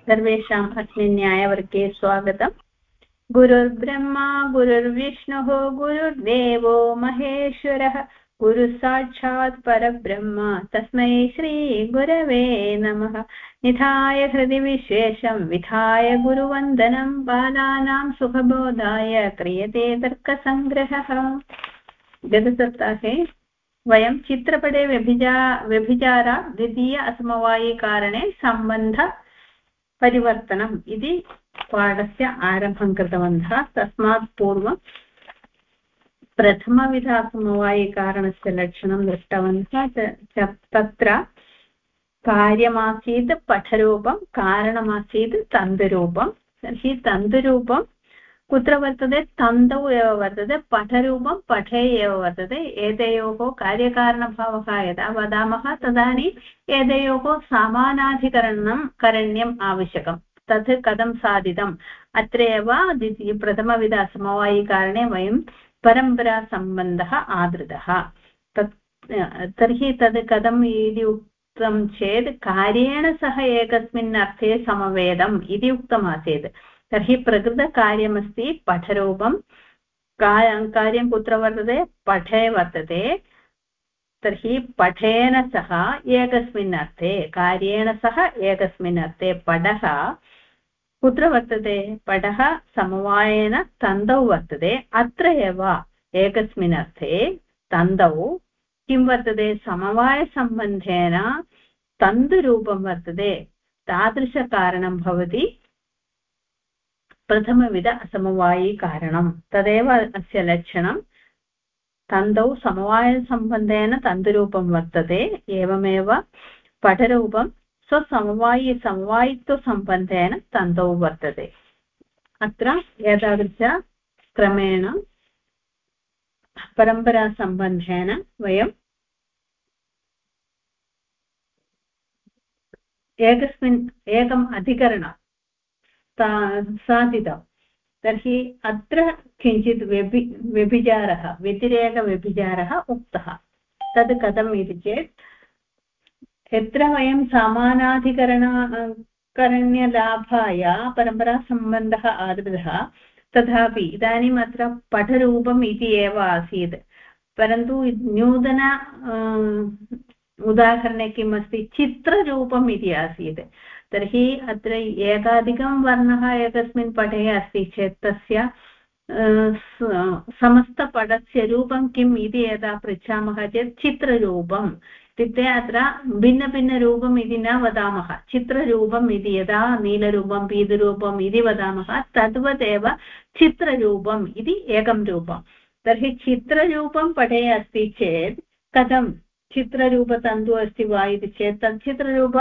सर्वेषाम् अस्मिन् न्यायवर्गे स्वागतम्। गुरुर्ब्रह्मा गुरुर्विष्णुः गुरुर्देवो महेश्वरः गुरुसाक्षात् परब्रह्म तस्मै श्रीगुरवे नमः। निधाय हृदि विशेषं विधाय गुरुवन्दनं बालानां सुखबोधाय क्रियते तर्कसङ्ग्रहः। गतसप्ताहे वयं चित्रपटे व्यभिचार द्वितीय असमवायिकारणे सम्बन्ध परिवर्तनम् इति पाठस्य आरम्भं कृतवन्तः। तस्मात् पूर्वं प्रथमविधासमवायिकारणस्य लक्षणं दृष्टवन्तः। तत्र कार्यमासीत् पठरूपं, कारणमासीत् तन्तुरूपं। तर्हि तन्तुरूपं कुत्र वर्तते? तन्तौ एव वर्तते। पठरूपं पठे एव वर्तते। एतयोः कार्यकारणभावः यदा वदामः तदानीम् एतयोः समानाधिकरणं करणीयम् आवश्यकं। तत् कथं साधितम्? अत्र एव प्रथमविधसमवायिकारणे वयं परम्परासम्बन्धः आदृतः। तर्हि तद् कथम् इति उक्तं चेत् कार्येण सह एकस्मिन् अर्थे समवेदम् इति उक्तमासीत्। तर्हि प्रकृतकार्यमस्ति पठरूपं। कार्यं कुत्र वर्तते? पठे वर्तते। तर्हि पठेन सह एकस्मिन् अर्थे, कार्येण सह एकस्मिन् अर्थे पठः कुत्र वर्तते? पठः समवायेन तन्तौ वर्तते। अत्र एव एकस्मिन् अर्थे तन्तौ किं वर्तते? समवायसम्बन्धेन तन्तुरूपं वर्तते। तादृशकारणं भवति प्रथमविध असमवायिकारणं। तदेव अस्य लक्षणं। तन्तौ समवायसम्बन्धेन तन्तुरूपं वर्तते। एवमेव पठरूपं समवायित्वसम्बन्धेन तन्तौ वर्तते। अत्र एतादृशक्रमेण परम्परासम्बन्धेन वयम् एकम् अधिकरणं साधितम्। तर्हि अत्र किञ्चित् व्यभिचारः, व्यतिरेकव्यभिचारः उक्तः। तद् कथम् इति चेत्, यत्र वयं समानाधिकरणकरण्यलाभाय परम्परासम्बन्धः आदृतः, तथापि इदानीम् अत्र पठरूपम् इति एव आसीत्। परन्तु नूतन उदाहरणे किम् अस्ति? चित्ररूपम् इति आसीत्। तर्हि अत्र एकाधिकं वर्णः एकस्मिन् पटे अस्ति चेत् तस्य समस्तपटस्य रूपं किम् इति यदा पृच्छामः चेत् चित्ररूपम् इत्युक्ते अत्र भिन्नभिन्नरूपम् इति न वदामः। चित्ररूपम् इति यदा नीलरूपं पीतरूपम् इति वदामः तद्वदेव चित्ररूपम् इति एकं रूपं। तर्हि चित्ररूपं पटे अस्ति चेत् कथं चित्ररूपतन्तु अस्ति वा इति चेत् तत् चित्ररूप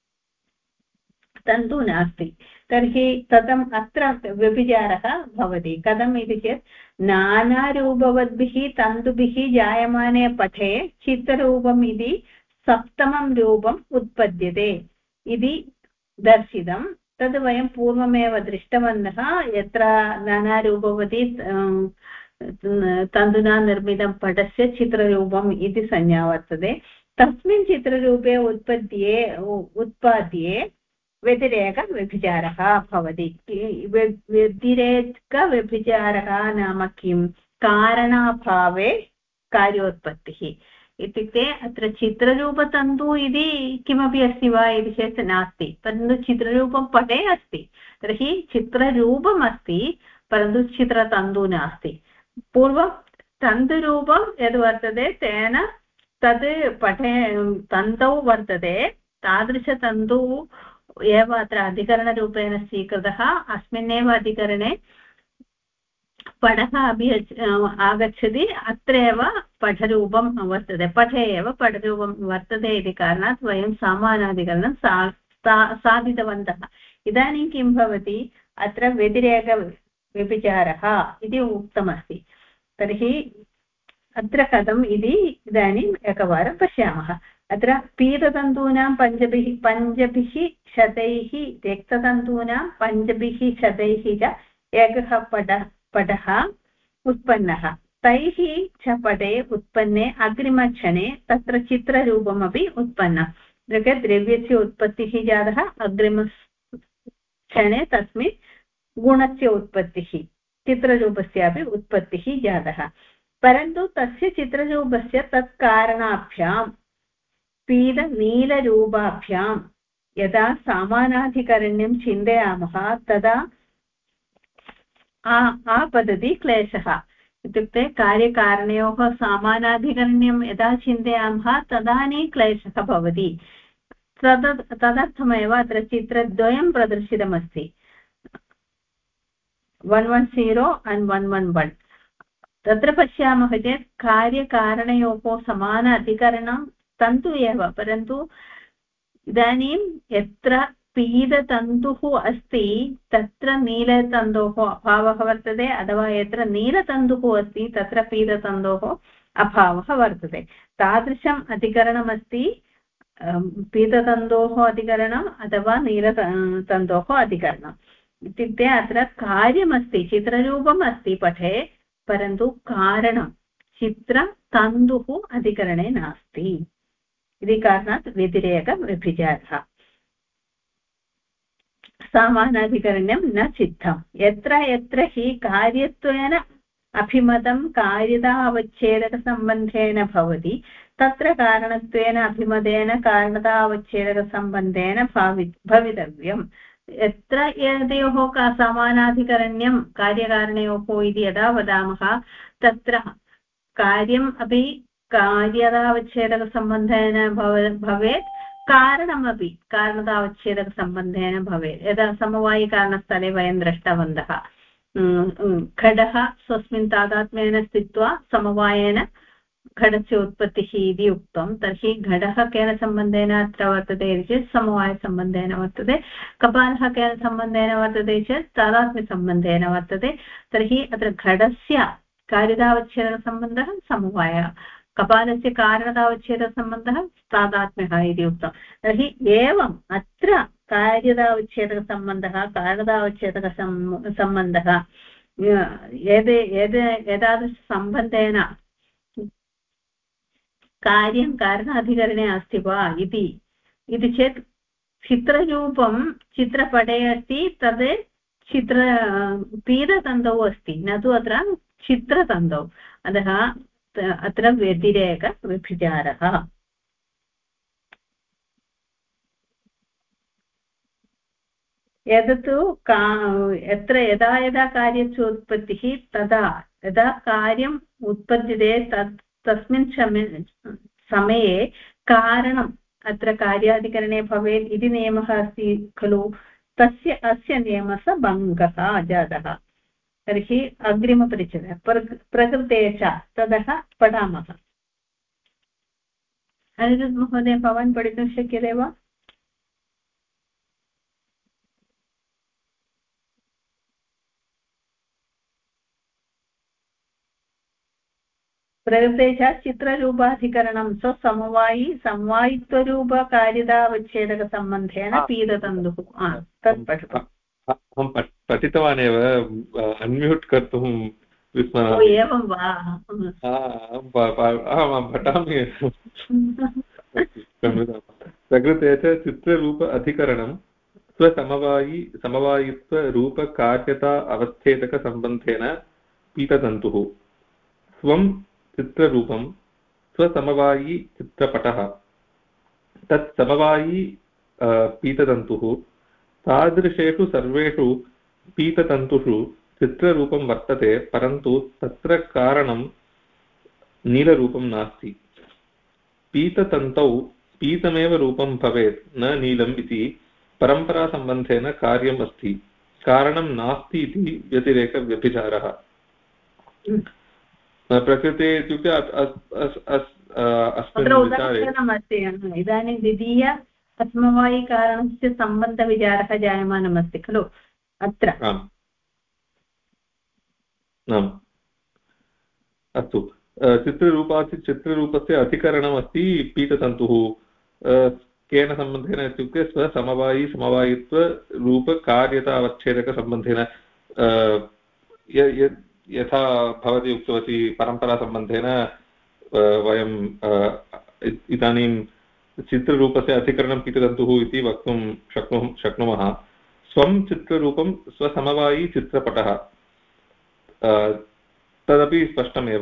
तन्तु नास्ति। तर्हि कथम् अत्र व्यभिचारः भवति? कथम् इति चेत् नानारूपवद्भिः तन्तुभिः जायमाने पठे चित्ररूपम् इति सप्तमं रूपम् उत्पद्यते इति दर्शितं। तद् वयं पूर्वमेव दृष्टवन्तः। यत्र नानारूपवती तन्तुना निर्मितं पटस्य चित्ररूपम् इति संज्ञा वर्तते। तस्मिन् चित्ररूपे उत्पाद्ये व्यतिरेकव्यभिचारः भवति। व्यतिरेकव्यभिचारः नाम किं? कारणाभावे कार्योत्पत्तिः इत्युक्ते अत्र चित्ररूपतन्तु इति किमपि अस्ति वा इति चेत् नास्ति। परन्तु चित्ररूपं पटे अस्ति। तर्हि चित्ररूपम् अस्ति परन्तु चित्रतन्तु नास्ति। पूर्वं तन्तुरूपं यद् वर्तते तेन तद् पटे तन्तौ वर्तते। तादृशतन्तु एव अत्र अधिकरणरूपेण स्वीकृतः। अस्मिन्नेव अधिकरणे पठः अपि आगच्छति। अत्र एव पठरूपं वर्तते। पठे एव पठरूपं वर्तते इति कारणात् वयं समानाधिकरणं साधितवन्तः। इदानीं किं भवति? अत्र व्यतिरेकव्यभिचारः इति उक्तमस्ति। तर्हि अत्र कथम् इति इदानीम् एकवारं पश्यामः। अत्र पीततन्तूनां पञ्चभिः शतैः रक्ततन्तूनां पञ्चभिः शतैः च एकः पटः उत्पन्नः। तैः च पटे उत्पन्ने अग्रिमक्षणे तत्र चित्ररूपमपि उत्पन्नं। द्रव्यस्य उत्पत्तिः जातः क्षणे तस्मिन् गुणस्य उत्पत्तिः चित्ररूपस्यापि उत्पत्तिः जातः परन्तु तस्य चित्ररूपस्य तत्कारणाभ्यां पीतनीलरूपाभ्यां यदा समानाधिकरण्यं चिन्तयामः तदा आपतति क्लेशः इत्युक्ते कार्यकारणयोः समानाधिकरण्यं यदा चिन्तयामः तदानीं क्लेशः भवति तदर्थमेव अत्र चित्रद्वयं प्रदर्शितमस्ति 110 and 111 तत्र पश्यामः चेत् कार्यकारणयोः समान अधिकरणं तन्तु एव परन्तु इदानीं यत्र पीततन्तुः अस्ति तत्र नीलतन्तोः अभावः वर्तते अथवा यत्र नीलतन्तुः अस्ति तत्र पीततन्तोः अभावः वर्तते तादृशम् अधिकरणमस्ति पीततन्तोः अधिकरणम् अथवा नीलतन्तोः अधिकरणम् इत्युक्ते अत्र कार्यमस्ति चित्ररूपम् अस्ति पठे परन्तु कारणं चित्रतन्तुः अधिकरणे नास्ति इति कारणात् व्यतिरेकव्यभिचारः समानाधिकरण्यं न सिद्धं यत्र यत्र हि कार्यत्वेन अभिमतं कार्यतावच्छेदकसम्बन्धेन भवति तत्र कारणत्वेन अभिमतेन कारणतावच्छेदकसम्बन्धेन भवितव्यम् यत्र एतयोः समानाधिकरण्यं कार्यकारणयोः इति यदा वदामः तत्र कार्यम् अपि कार्यतावच्छेदकसम्बन्धेन भवेत् कारणमपि कारणतावच्छेदकसम्बन्धेन भवेत् यदा समवायिकारणस्थले वयं दृष्टवन्तः घटः स्वस्मिन् तादात्म्येन स्थित्वा समवायेन घटस्य उत्पत्तिः इति उक्तं तर्हि घटः केन सम्बन्धेन अत्र वर्तते इति चेत् समवायसम्बन्धेन वर्तते कपालः केन सम्बन्धेन वर्तते चेत् तादात्म्यसम्बन्धेन वर्तते तर्हि अत्र घटस्य कार्यतावच्छेदकसम्बन्धः समवायः कपालस्य कारणतावच्छेदकसम्बन्धः तादात्म्यः इति उक्तं तर्हि एवम् अत्र कार्यतावच्छेदकसम्बन्धः कारणतावच्छेदकसम्बन्धः एतादृशसम्बन्धेन कार्यं कारणाधिकरणे अस्ति वा इति चेत् चित्ररूपं चित्रपटे अस्ति तद् पीततन्तौ अस्ति न तु अत्र चित्रतन्तौ अतः अत्र व्यतिरेकव्यभिचारः यदतु यत्र यदा यदा कार्यस्य उत्पत्तिः तदा यदा कार्यम् उत्पद्यते तस्मिन् समये कारणम् अत्र कार्याधिकरणे भवेत् इति नियमः अस्ति खलु अस्य नियमस्य भङ्गः जातः तर्हि अग्रिमपरिच्छेदः प्रकृते च ततः पठामः अनिरुद्ध महोदय भवान् पठितुं शक्यते वा प्रकृते च चित्ररूपाधिकरणं समवायी समवायित्वरूपकार्यतावच्छेदकसम्बन्धेन पीततन्तुः तत् पठतु अहं पठितवान् एव अन्म्यूट् कर्तुं विस्मरामि एवं वा अहं पठामि प्रकृते च चित्ररूप अधिकरणं समवायित्वरूपकार्यता अवस्थेदकसम्बन्धेन पीततन्तुः स्वं चित्ररूपं स्वसमवायी चित्रपटः तत् समवायी पीततन्तुः तादृशेषु सर्वेषु पीततन्तुषु चित्ररूपं वर्तते परन्तु तत्र कारणं नीलरूपं नास्ति पीततन्तौ पीतमेव रूपं भवेत् न नीलम् इति परम्परासम्बन्धेन कार्यम् अस्ति कारणं नास्ति इति व्यतिरेकव्यभिचारः प्रकृते इत्युक्ते अस्मिन् विचारे इदानीं द्वितीय असमवायिकारणस्य सम्बन्धविचारः जायमानमस्ति खलु अत्र अस्तु चित्ररूपस्य अधिकरणमस्ति पीततन्तुः केन सम्बन्धेन इत्युक्ते स्वसमवायी समवायित्वरूपकार्यतावच्छेदकसम्बन्धेन यथा भवती उक्तवती परम्परासम्बन्धेन वयं इदानीं चित्ररूपस्य अधिकरणं पीततन्तुः इति वक्तुं शक्नुमः स्वं चित्ररूपं स्वसमवायी चित्रपटः तदपि स्पष्टमेव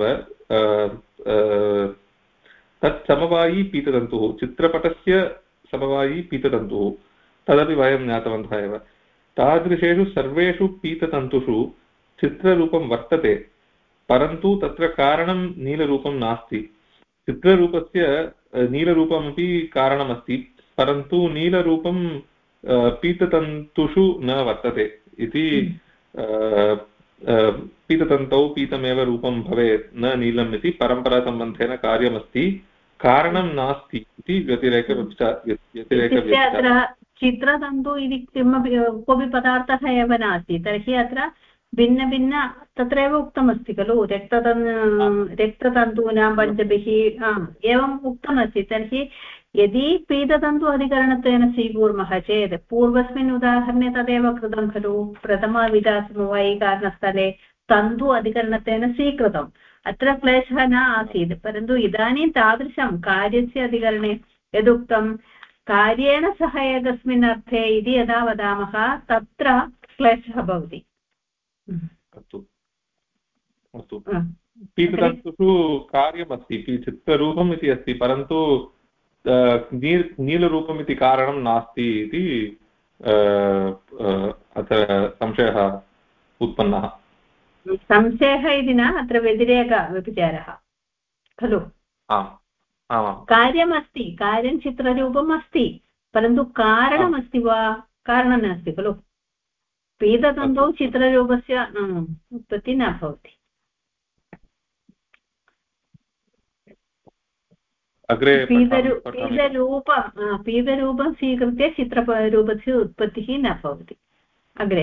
तत् समवायी पीततन्तुः चित्रपटस्य समवायी पीततन्तुः तदपि वयं ज्ञातवन्तः एव तादृशेषु सर्वेषु पीततन्तुषु चित्ररूपं वर्तते परन्तु तत्र कारणं नीलरूपं नास्ति चित्ररूपस्य नीलरूपमपि कारणमस्ति परन्तु नीलरूपं पीततन्तुषु न वर्तते इति पीततन्तौ पीतमेव रूपं भवेत् न नीलम् इति परम्परासम्बन्धेन कार्यमस्ति कारणं नास्ति इति इत्युक्ते अत्र चित्रतन्तु इति किमपि कोऽपि पदार्थः एव नास्ति तर्हि अत्र भिन्नभिन्न तत्रैव उक्तमस्ति खलु रक्ततन्तूनां पञ्चभिः एवम् उक्तमस्ति तर्हि यदि पीततन्तु अधिकरणत्वेन स्वीकुर्मः चेत् पूर्वस्मिन् उदाहरणे तदेव कृतं खलु प्रथमविधसमवायिकारणस्थले तन्तु अधिकरणत्वेन स्वीकृतम् अत्र क्लेशः न आसीत् परन्तु इदानीं तादृशं कार्यस्य अधिकरणे यदुक्तं कार्येण सह एकस्मिन् अर्थे इति यदा वदामः तत्र क्लेशः भवति अस्तु अस्तु पीततन्तुषु कार्यमस्ति चित्ररूपम् इति अस्ति परन्तु नीलरूपम् इति कारणं नास्ति इति अत्र संशयः उत्पन्नः संशयः इति न अत्र व्यतिरेकविचारः खलु आम् आमाम् कार्यमस्ति कार्यं चित्ररूपम् अस्ति परन्तु कारणमस्ति वा कारणं नास्ति खलु पीततन्तौ चित्ररूपस्य उत्पत्तिः न भवति अग्रे पीतरूपं स्वीकृत्य चित्ररूपस्य उत्पत्तिः न भवति अग्रे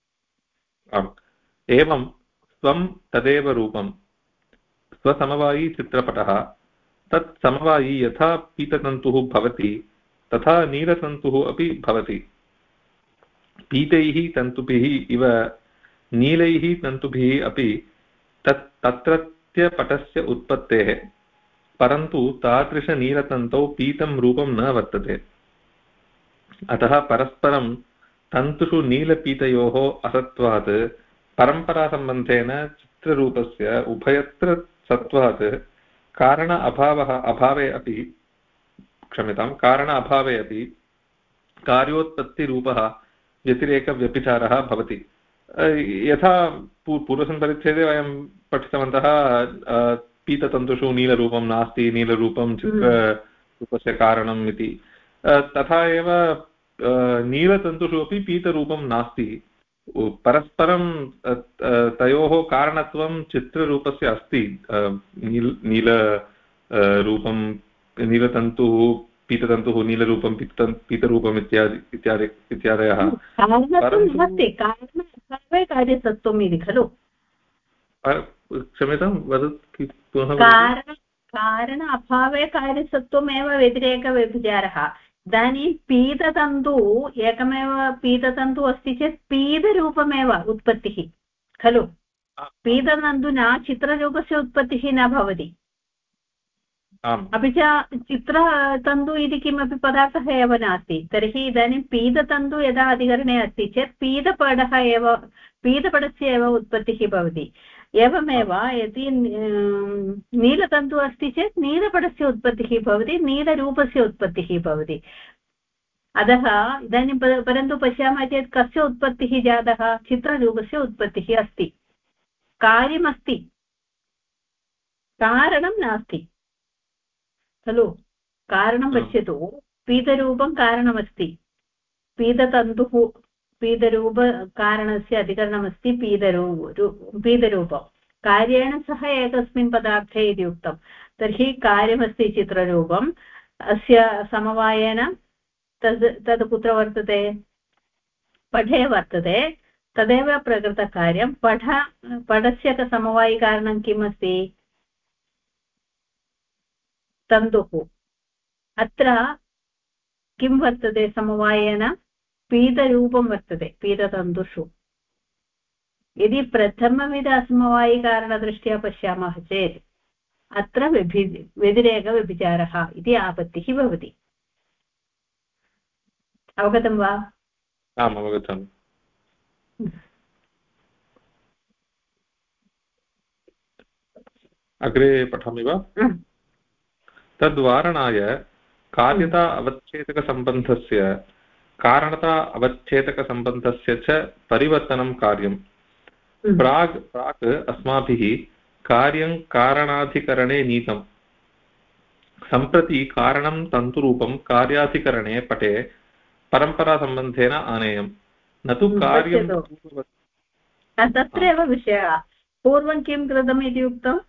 एवं स्वं तदेव रूपं स्वसमवायी चित्रपटः तत् समवायी यथा पीततन्तुः भवति तथा नीलतन्तुः अपि भवति पीतैः तन्तुभिः इव नीलैः तन्तुभिः अपि तत्रत्यपटस्य उत्पत्तेः परन्तु तादृशनीलतन्तौ पीतं रूपं न वर्तते अतः परस्परं तन्तुषु नीलपीतयोः असत्वात् परम्परासम्बन्धेन चित्ररूपस्य उभयत्र सत्वात् कारण अभावे अपि कार्योत्पत्तिरूपः व्यतिरेकव्यभिचारः भवति यथा पूर्वस्मिन् वयं पठितवन्तः पीततन्तुषु नीलरूपं नास्ति नीलरूपं चित्ररूपस्य कारणम् इति तथा एव नीलतन्तुषु अपि पीतरूपं नास्ति परस्परं तयोः कारणत्वं चित्ररूपस्य अस्ति नीलरूपं नीलतन्तुः पीततन्तुः नीलरूपं पीतरूपम् इत्यादयः कार्यसत्त्वम् इति खलु क्षम्यतां वदतु कारण अभावे कार्यसत्त्वमेव व्यतिरेकव्यभिचारः इदानीं पीततन्तु एकमेव पीततन्तु अस्ति चेत् पीतरूपमेव उत्पत्तिः खलु पीततन्तुना चित्ररूपस्य उत्पत्तिः न भवति अपि च चित्रतन्तु इति किमपि पदार्थः एव नास्ति तर्हि इदानीं पीततन्तु यदा अधिकरणे अस्ति चेत् पीतपटस्य एव उत्पत्तिः भवति एवमेव यदि नीलतन्तु अस्ति चेत् नीलपटस्य उत्पत्तिः भवति नीलरूपस्य उत्पत्तिः भवति अतः इदानीं परन्तु पश्यामः चेत् कस्य उत्पत्तिः जातः चित्ररूपस्य उत्पत्तिः अस्ति कार्यमस्ति कारणं नास्ति खलु कारणं पश्यतु पीतरूपं कारणमस्ति पीततन्तुः पीतरूपकारणस्य अधिकरणमस्ति पीतरूपं कार्येण सह एकस्मिन् पदार्थे इति उक्तं तर्हि कार्यमस्ति चित्ररूपम् अस्य समवायेन तद् कुत्र वर्तते पठे वर्तते तदेव प्रकृतकार्यं पटस्य समवायिकारणं किम् अस्ति तन्तुः अत्र किं वर्तते समवायेन पीतरूपं वर्तते पीततन्तुषु यदि प्रथमविध असमवायिकारणदृष्ट्या पश्यामः चेत् अत्र व्यतिरेकव्यभिचारः इति आपत्तिः भवति अवगतं वा आम् अवगच्छामि। अग्रे पठामि वा? तद्वारणाय कार्यता अवच्छेदकसम्बन्धस्य कारणता अवच्छेदकसम्बन्धस्य च परिवर्तनं कार्यम्। प्राक् अस्माभिः कार्यं कारणाधिकरणे नीतम्। सम्प्रति कारणं तन्तुरूपं कार्याधिकरणे पटे परम्परासम्बन्धेन आनेयम्। न तु कार्यं तत्रैव विषयः। पूर्वं किं कृतम् इति उक्तम्?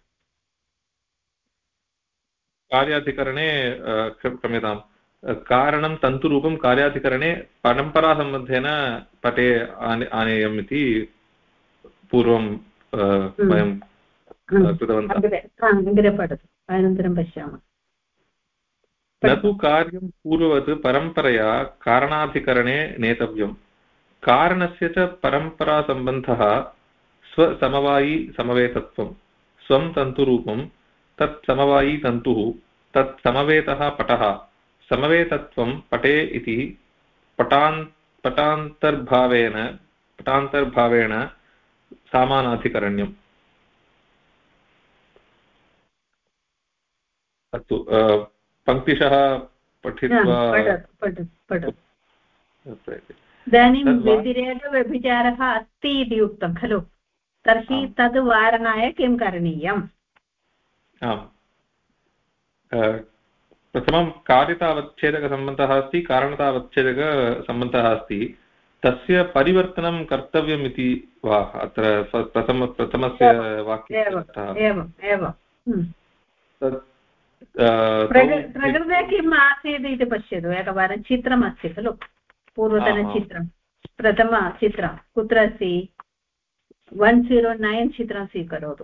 कार्याधिकरणे क्षम्यतां कारणं तन्तुरूपं कार्याधिकरणे परम्परासम्बन्धेन पटे आनेयम् इति पूर्वं वयं कृतवन्तः। अग्रे पठतु, अनन्तरं पश्यामः। न तु कार्यं पूर्ववत् परम्परया कारणाधिकरणे नेतव्यम्। कारणस्य च परम्परासम्बन्धः स्वसमवायी समवेतत्वं। स्वं तन्तुरूपं तत् समवायी तन्तुः तत् समवेतः पटः। समवेतत्वं पटे इति पटान्तर्भावेन सामानाधिकरण्यम्। अस्तु पङ्क्तिशः पठित्वा इदानीं व्यतिरेकव्यभिचारः अस्ति इति उक्तं खलु, तर्हि तद् वारणाय किं करणीयम्? आम्, प्रथमं कार्यतावच्छेदकसम्बन्धः अस्ति, कारणतावच्छेदकसम्बन्धः अस्ति। तस्य परिवर्तनं कर्तव्यम् इति वा अत्र प्रथमस्य वाक्यस्य एवं प्रकृते किम् आसीत् इति पश्यतु एकवारं। चित्रमस्ति खलु, पूर्वतनचित्रं, प्रथमचित्रं कुत्र अस्ति? 109 चित्रं स्वीकरोतु।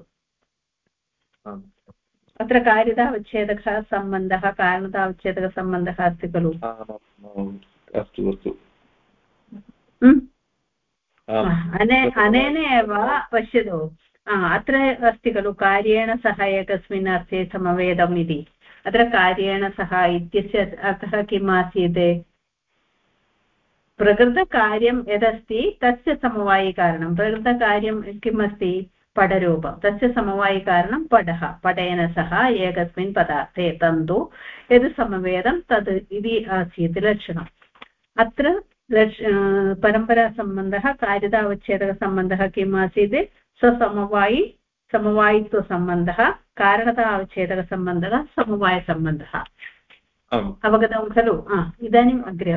अत्र कार्यतावच्छेदकः सम्बन्धः कारणतावच्छेदकसम्बन्धः अस्ति खलु। अस्तु अस्तु, अनेन एव पश्यतु, अत्र अस्ति खलु कार्येण सह एकस्मिन् अर्थे समवेदम् इति। अत्र कार्येण सह इत्यस्य अर्थः किम् आसीत्? प्रकृतकार्यं यदस्ति तस्य समवायिकारणं। प्रकृतकार्यं किम् अस्ति? पटरूपं, तस्य समवायिकारणं पटः। पटेन सह एकस्मिन् पदार्थे तन्तु यद् समवेदं तद् इति आसीत् लक्षणम्। अत्र परम्परासम्बन्धः कार्यतावच्छेदकसम्बन्धः किम् आसीत्? समवायित्वसम्बन्धः, कारणतावच्छेदकसम्बन्धः समवायसम्बन्धः। अवगतं खलु? इदानीम् अग्रे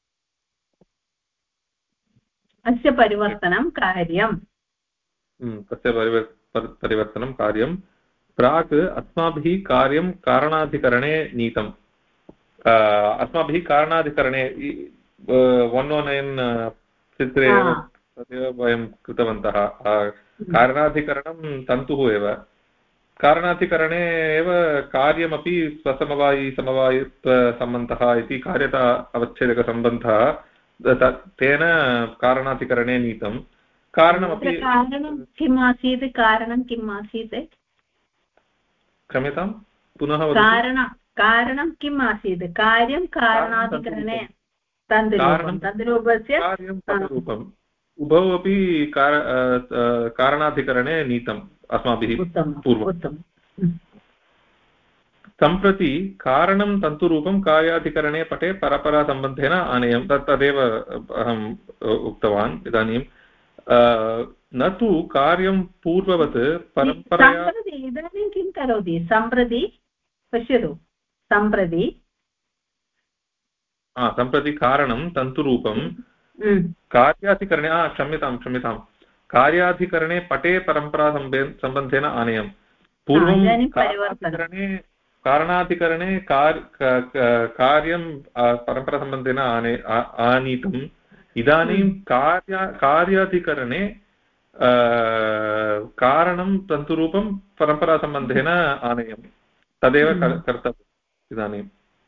अस्य परिवर्तनं कार्यम्। तस्य परिवर्तनं कार्यं। प्राक् अस्माभिः कार्यं कारणाधिकरणे नीतम्। अस्माभिः कारणाधिकरणे 109 चित्रे एव तदेव वयं कृतवन्तः। कारणाधिकरणं तन्तुः एव। कारणाधिकरणे एव कार्यमपि स्वसमवायिसमवायित्वसम्बन्धः इति कार्यता अवच्छेदकसम्बन्धः तेन कारणाधिकरणे नीतं। कारणमपि कारणं किम् आसीत्? कारणं किम् आसीत्? क्षम्यतां पुनः कारणं किम् आसीत्? कार्यं कारणाधिकरणे तन्तुरूपस्य कार्यं उभौ अपि कारणाधिकरणे नीतम् अस्माभिः पूर्वं। सम्प्रति कारणं तन्तुरूपं कार्याधिकरणे पटे परपरासम्बन्धेन आनेयं। तदेव अहम् उक्तवान्। इदानीं न तु कार्यं पूर्ववत् परम्परया। इदानीं किं करोति? सम्प्रति पश्यतु, सम्प्रति कारणं तन्तुरूपं कार्याधिकरणे क्षम्यतां कार्याधिकरणे पटे परम्परासम्बन्धेन आनेयम्। पूर्वं कारणाधिकरणे कार्यं परम्परासम्बन्धेन आनीतम्। इदानीं कार्याधिकरणे कारणं तन्तुरूपं परम्परासम्बन्धेन आनेयम्। तदेव कर्तव्यम्। इदानीं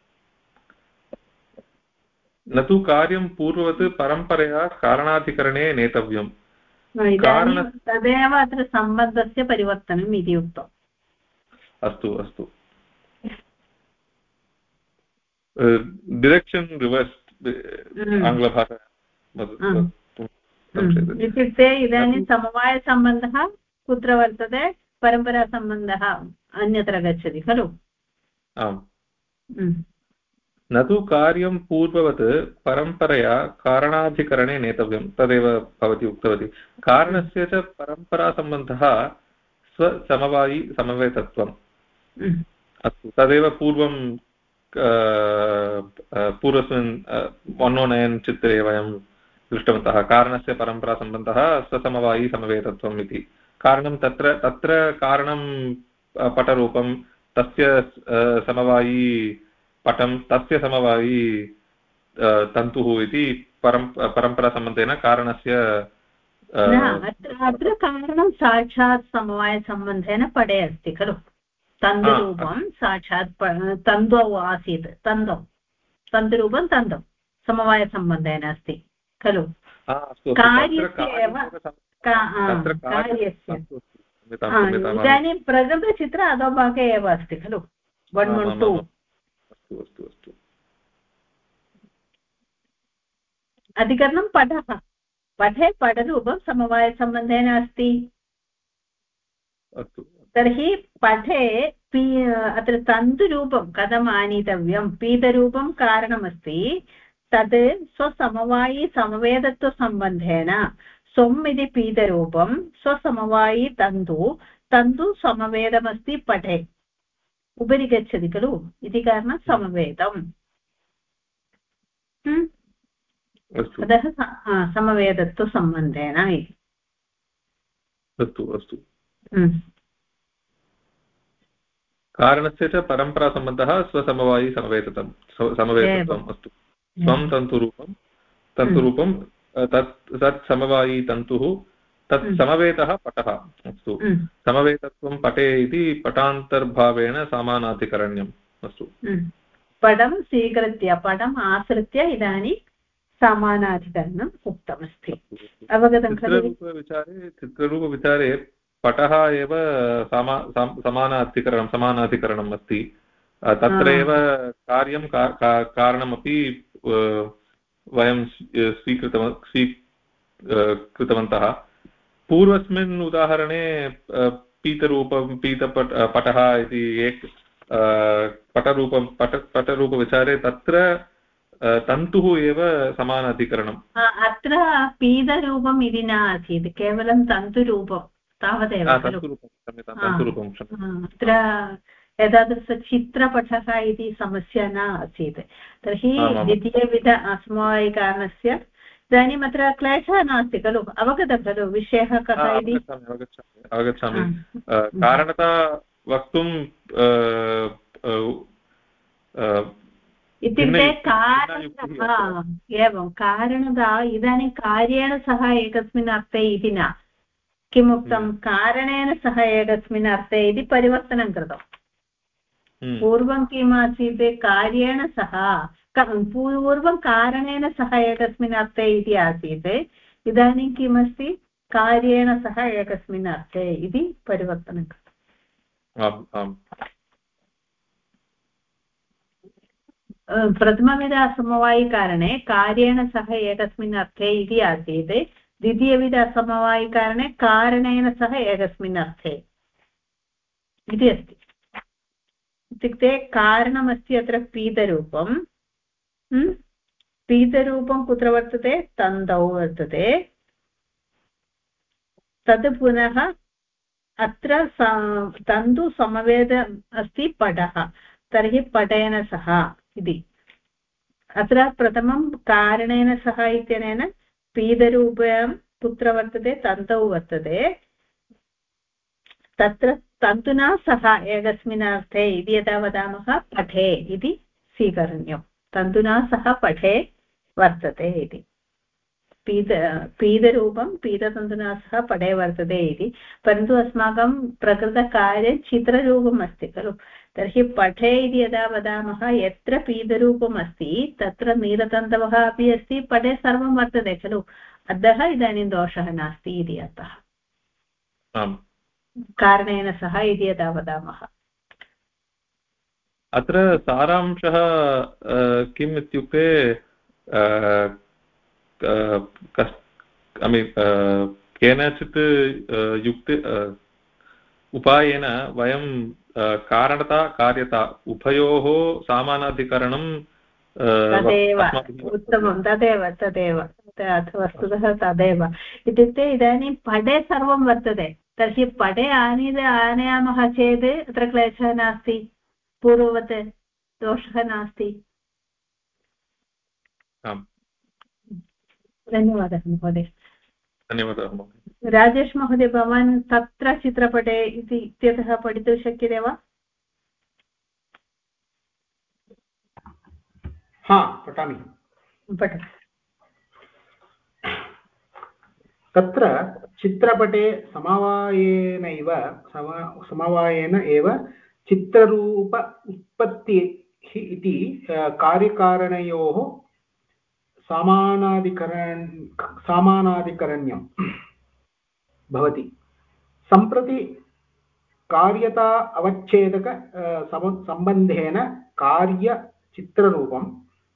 न तु कार्यं पूर्ववत् परम्परया कारणाधिकरणे नेतव्यम्। तदेव अत्र सम्बन्धस्य परिवर्तनम् इति उक्तम्। अस्तु अस्तु, डिरेक्षन् रिवर्स् आङ्ग्लभाषा। इत्युक्ते इदानीं समवायसम्बन्धः कुत्र वर्तते परम्परासम्बन्धः अन्यत्र गच्छति खलु आम् न तु कार्यं पूर्ववत् परम्परया कारणाधिकरणे नेतव्यं तदेव भवती उक्तवती कारणस्य च परम्परासम्बन्धः स्वसमवायि समवेतत्वम् अस्तु तदेव पूर्वस्मिन् 109 चित्रे वयं दृष्टवन्तः कारणस्य परम्परासम्बन्धः स्वसमवायि समवेतत्वम् इति कारणं तत्र कारणं पटरूपं तस्य समवायी पटं तस्य समवायी तन्तुः इति परम्परासम्बन्धेन कारणस्य अत्र कारणं साक्षात् समवायसम्बन्धेन पटे अस्ति खलु तन्तुरूपं साक्षात् तन्तौ आसीत् तन्तुरूपं तन्तौ समवायसम्बन्धेन अस्ति खलु कार्यस्य एव कार्यस्य इदानीं प्रकृतचित्र अधोभागे एव अस्ति खलु 112 अधिकरणं पटः पठे पटरूपं समवायसम्बन्धेन अस्ति तर्हि पठे अत्र तन्तुरूपं कथम् आनीतव्यं पीतरूपं कारणमस्ति तद् स्वसमवायि समवेदत्वसम्बन्धेन स्वम् इति पीतरूपं स्वसमवायि तन्तु समवेदमस्ति पठे उपरि गच्छति खलु इति कारणात् समवेदम् अतः समवेदत्वसम्बन्धेन इति अस्तु कारणस्य च परम्परासम्बन्धः स्वसमवायि समवेतत्वम् अस्तु स्वं तन्तुरूपं तत् समवायी तन्तुः तत् समवेतः पटः अस्तु समवेतत्वं पटे इति पटान्तर्भावेण समानाधिकरण्यम् अस्तु पटं स्वीकृत्य पटम् आश्रित्य इदानीं समानाधिकरणम् उक्तमस्ति अवगतं खलु चित्ररूपविचारे पटः एव समानाधिकरणम् अस्ति तत्र एव कार्यं कारणमपि वयं स्वीकृतवन्तः पूर्वस्मिन् उदाहरणे पटः इति पटरूपविचारे तत्र तन्तुः एव समानाधिकरणम् अत्र पीतरूपम् इति न आसीत् केवलं तन्तुरूपं तावदेव अत्र एतादृशचित्रपटः इति समस्या न आसीत् तर्हि द्वितीयविध असमवायिकारणस्य इदानीम् अत्र क्लेशः नास्ति खलु अवगतं खलु विषयः कः इति अवगच्छामि कारणता वक्तुं इत्युक्ते कारणतः एवं कारणता इदानीं कार्येण सह एकस्मिन् अर्थे इति न किमुक्तं कारणेन सह एकस्मिन् अर्थे इति परिवर्तनं कृतम् पूर्वं किम् आसीत् कार्येण सह पूर्वं कारणेन सह एकस्मिन् अर्थे इति आसीत् इदानीं किमस्ति कार्येण सह एकस्मिन् अर्थे इति परिवर्तनं कृतम् प्रथमविध असमवायिकारणे कार्येण सह एकस्मिन् अर्थे इति आसीत् द्वितीयविध असमवायिकारणे कारणेन सह एकस्मिन् अर्थे इति अस्ति इत्युक्ते कारणमस्ति अत्र पीतरूपं पीतरूपं कुत्र वर्तते तन्तौ वर्तते तद् पुनः अत्र तन्तु समवेद अस्ति पटः तर्हि पटेन सह इति अत्र प्रथमं कारणेन सह इत्यनेन पीतरूपं कुत्र वर्तते तन्तौ वर्तते तत्र तन्तुना सह एकस्मिन् अर्थे इति यदा वदामः पठे इति स्वीकरणीयं तन्तुना सह पठे वर्तते इति पीतरूपं पीततन्तुना सह पटे वर्तते इति परन्तु अस्माकं प्रकृतकार्ये चित्ररूपम् अस्ति खलु तर्हि पठे इति यदा वदामः यत्र पीतरूपम् अस्ति तत्र नीलतन्तवः अपि अस्ति पटे सर्वं वर्तते खलु अतः इदानीं दोषः नास्ति इति अर्थः कारणेन सह इति यदा वदामः अत्र सारांशः किम् इत्युक्ते केनचित् युक्ते उपायेन वयं कारणता कार्यता उभयोः समानाधिकरणं तदेव उत्तमं तदेव तदेव वस्तुतः तदेव इत्युक्ते इदानीं पटे सर्वं वर्तते तर्हि पटे आनयामः चेत् अत्र क्लेशः नास्ति पूर्ववत् दोषः नास्ति धन्यवादः महोदय धन्यवादः राजेश महोदय भवान् तत्र चित्रपटे इत्यतः पठितुं शक्यते वा पठामि पठतु तत्र चित्रपटे समवायेन एव चित्ररूप उत्पत्तिः इति कार्यकारणयोः समानाधिकरण्यं भवति सम्प्रति कार्यता अवच्छेदक सम्बन्धेन कार्यचित्ररूपं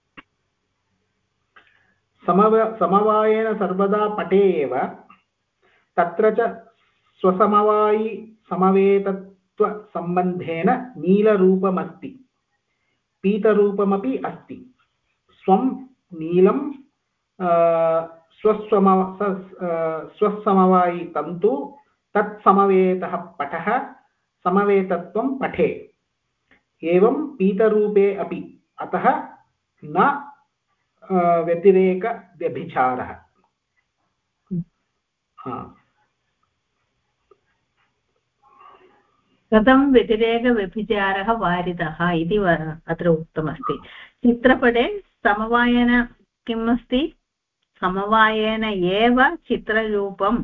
समवायेन सर्वदा पटे एव तत्र च स्वसमवायी समवेतत्वसम्बन्धेन नीलरूपमस्ति पीतरूपमपि अस्ति स्वं नीलं स्वसमवायी तन्तु तत्समवेतः पटः समवेतत्वं पठे एवं पीतरूपे अपि अतः न व्यतिरेक व्यभिचारः कथं व्यतिरेकव्यभिचारः वारितः इति अत्र उक्तमस्ति चित्रपटे समवायेन किम् अस्ति समवायेन एव चित्ररूपं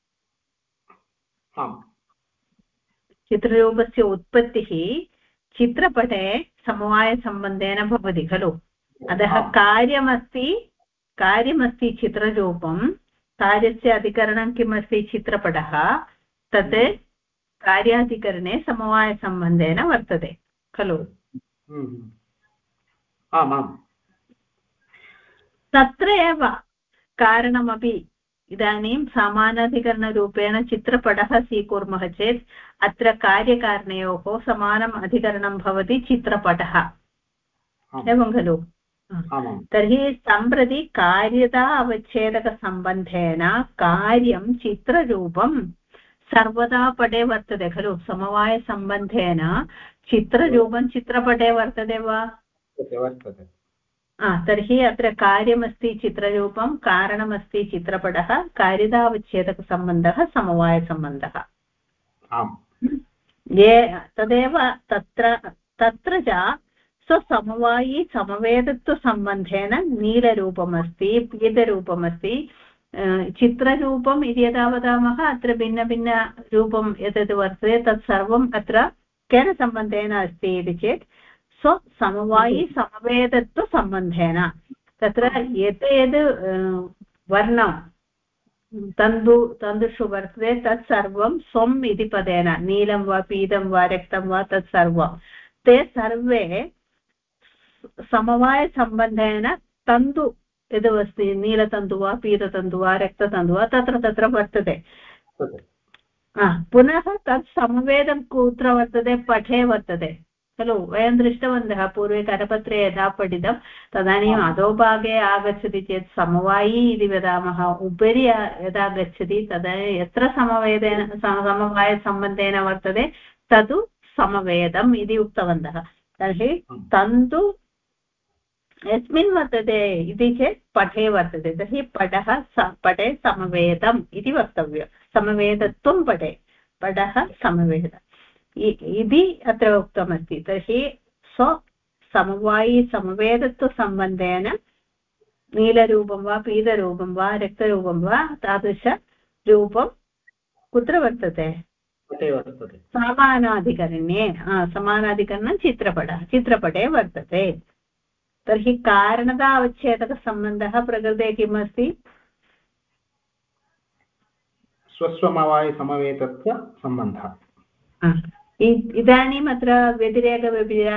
चित्ररूपस्य उत्पत्तिः चित्रपटे समवायसम्बन्धेन भवति खलु अतः कार्यमस्ति चित्ररूपं कार्यस्य अधिकरणं किम् अस्ति चित्रपटः तत् कार्याधिकरणे समवायसम्बन्धेन वर्तते खलु तत्र एव कारणमपि इदानीं समानाधिकरणरूपेण चित्रपटः स्वीकुर्मः चेत् अत्र कार्यकारणयोः समानम् अधिकरणं भवति चित्रपटः एवं खलु तर्हि सम्प्रति कार्यता अवच्छेदकसम्बन्धेन कार्यं चित्ररूपं सर्वदा पटे वर्तते खलु समवायसम्बन्धेन चित्ररूपं चित्रपटे वर्तते वा तर्हि अत्र कार्यमस्ति चित्ररूपं कारणमस्ति चित्रपटः कार्यतावच्छेदकसम्बन्धः समवायसम्बन्धः तदेव तत्र च स्वसमवायी समवेतत्वसम्बन्धेन नीलरूपमस्ति पीतरूपमस्ति चित्ररूपम् इति यदा वदामः अत्र भिन्नभिन्नरूपं यद् वर्तते तत्सर्वम् अत्र केन सम्बन्धेन अस्ति इति चेत् स्वसमवायी समवेतत्वसम्बन्धेन तत्र यद् वर्णं तन्तुषु वर्तते तत्सर्वं स्वम् इति पदेन नीलं वा पीतं वा रक्तं वा तत्सर्वं ते सर्वे समवायसम्बन्धेन तन्तु यद् अस्ति नीलतन्तु वा पीततन्तु वा रक्ततन्तु वा तत्र वर्तते पुनः तत् समवेदं कुत्र वर्तते पठे वर्तते खलु वयं दृष्टवन्तः पूर्वे करपत्रे यदा पठितं तदानीम् अधोभागे आगच्छति चेत् समवायी इति वदामः उपरि यदा गच्छति तदा यत्र समवायसम्बन्धेन वर्तते तत् समवेदम् इति उक्तवन्तः तर्हि तन्तु यस्मिन् वर्तते इति चेत् पठे वर्तते तर्हि पटे समवेदम् इति वक्तव्यं समवेदत्वं पटः समवेदम् इति अत्र उक्तमस्ति तर्हि स्वसमवायी समवेदत्वसम्बन्धेन नीलरूपं वा पीतरूपं वा रक्तरूपं वा तादृशरूपं कुत्र वर्तते समानाधिकरणं चित्रपटे वर्तते तर्हि कारणता अवच्छेदकसम्बन्धः प्रकृते किम् अस्ति स्वसमवायसमवेतत्वसम्बन्धः इदानीम् अत्र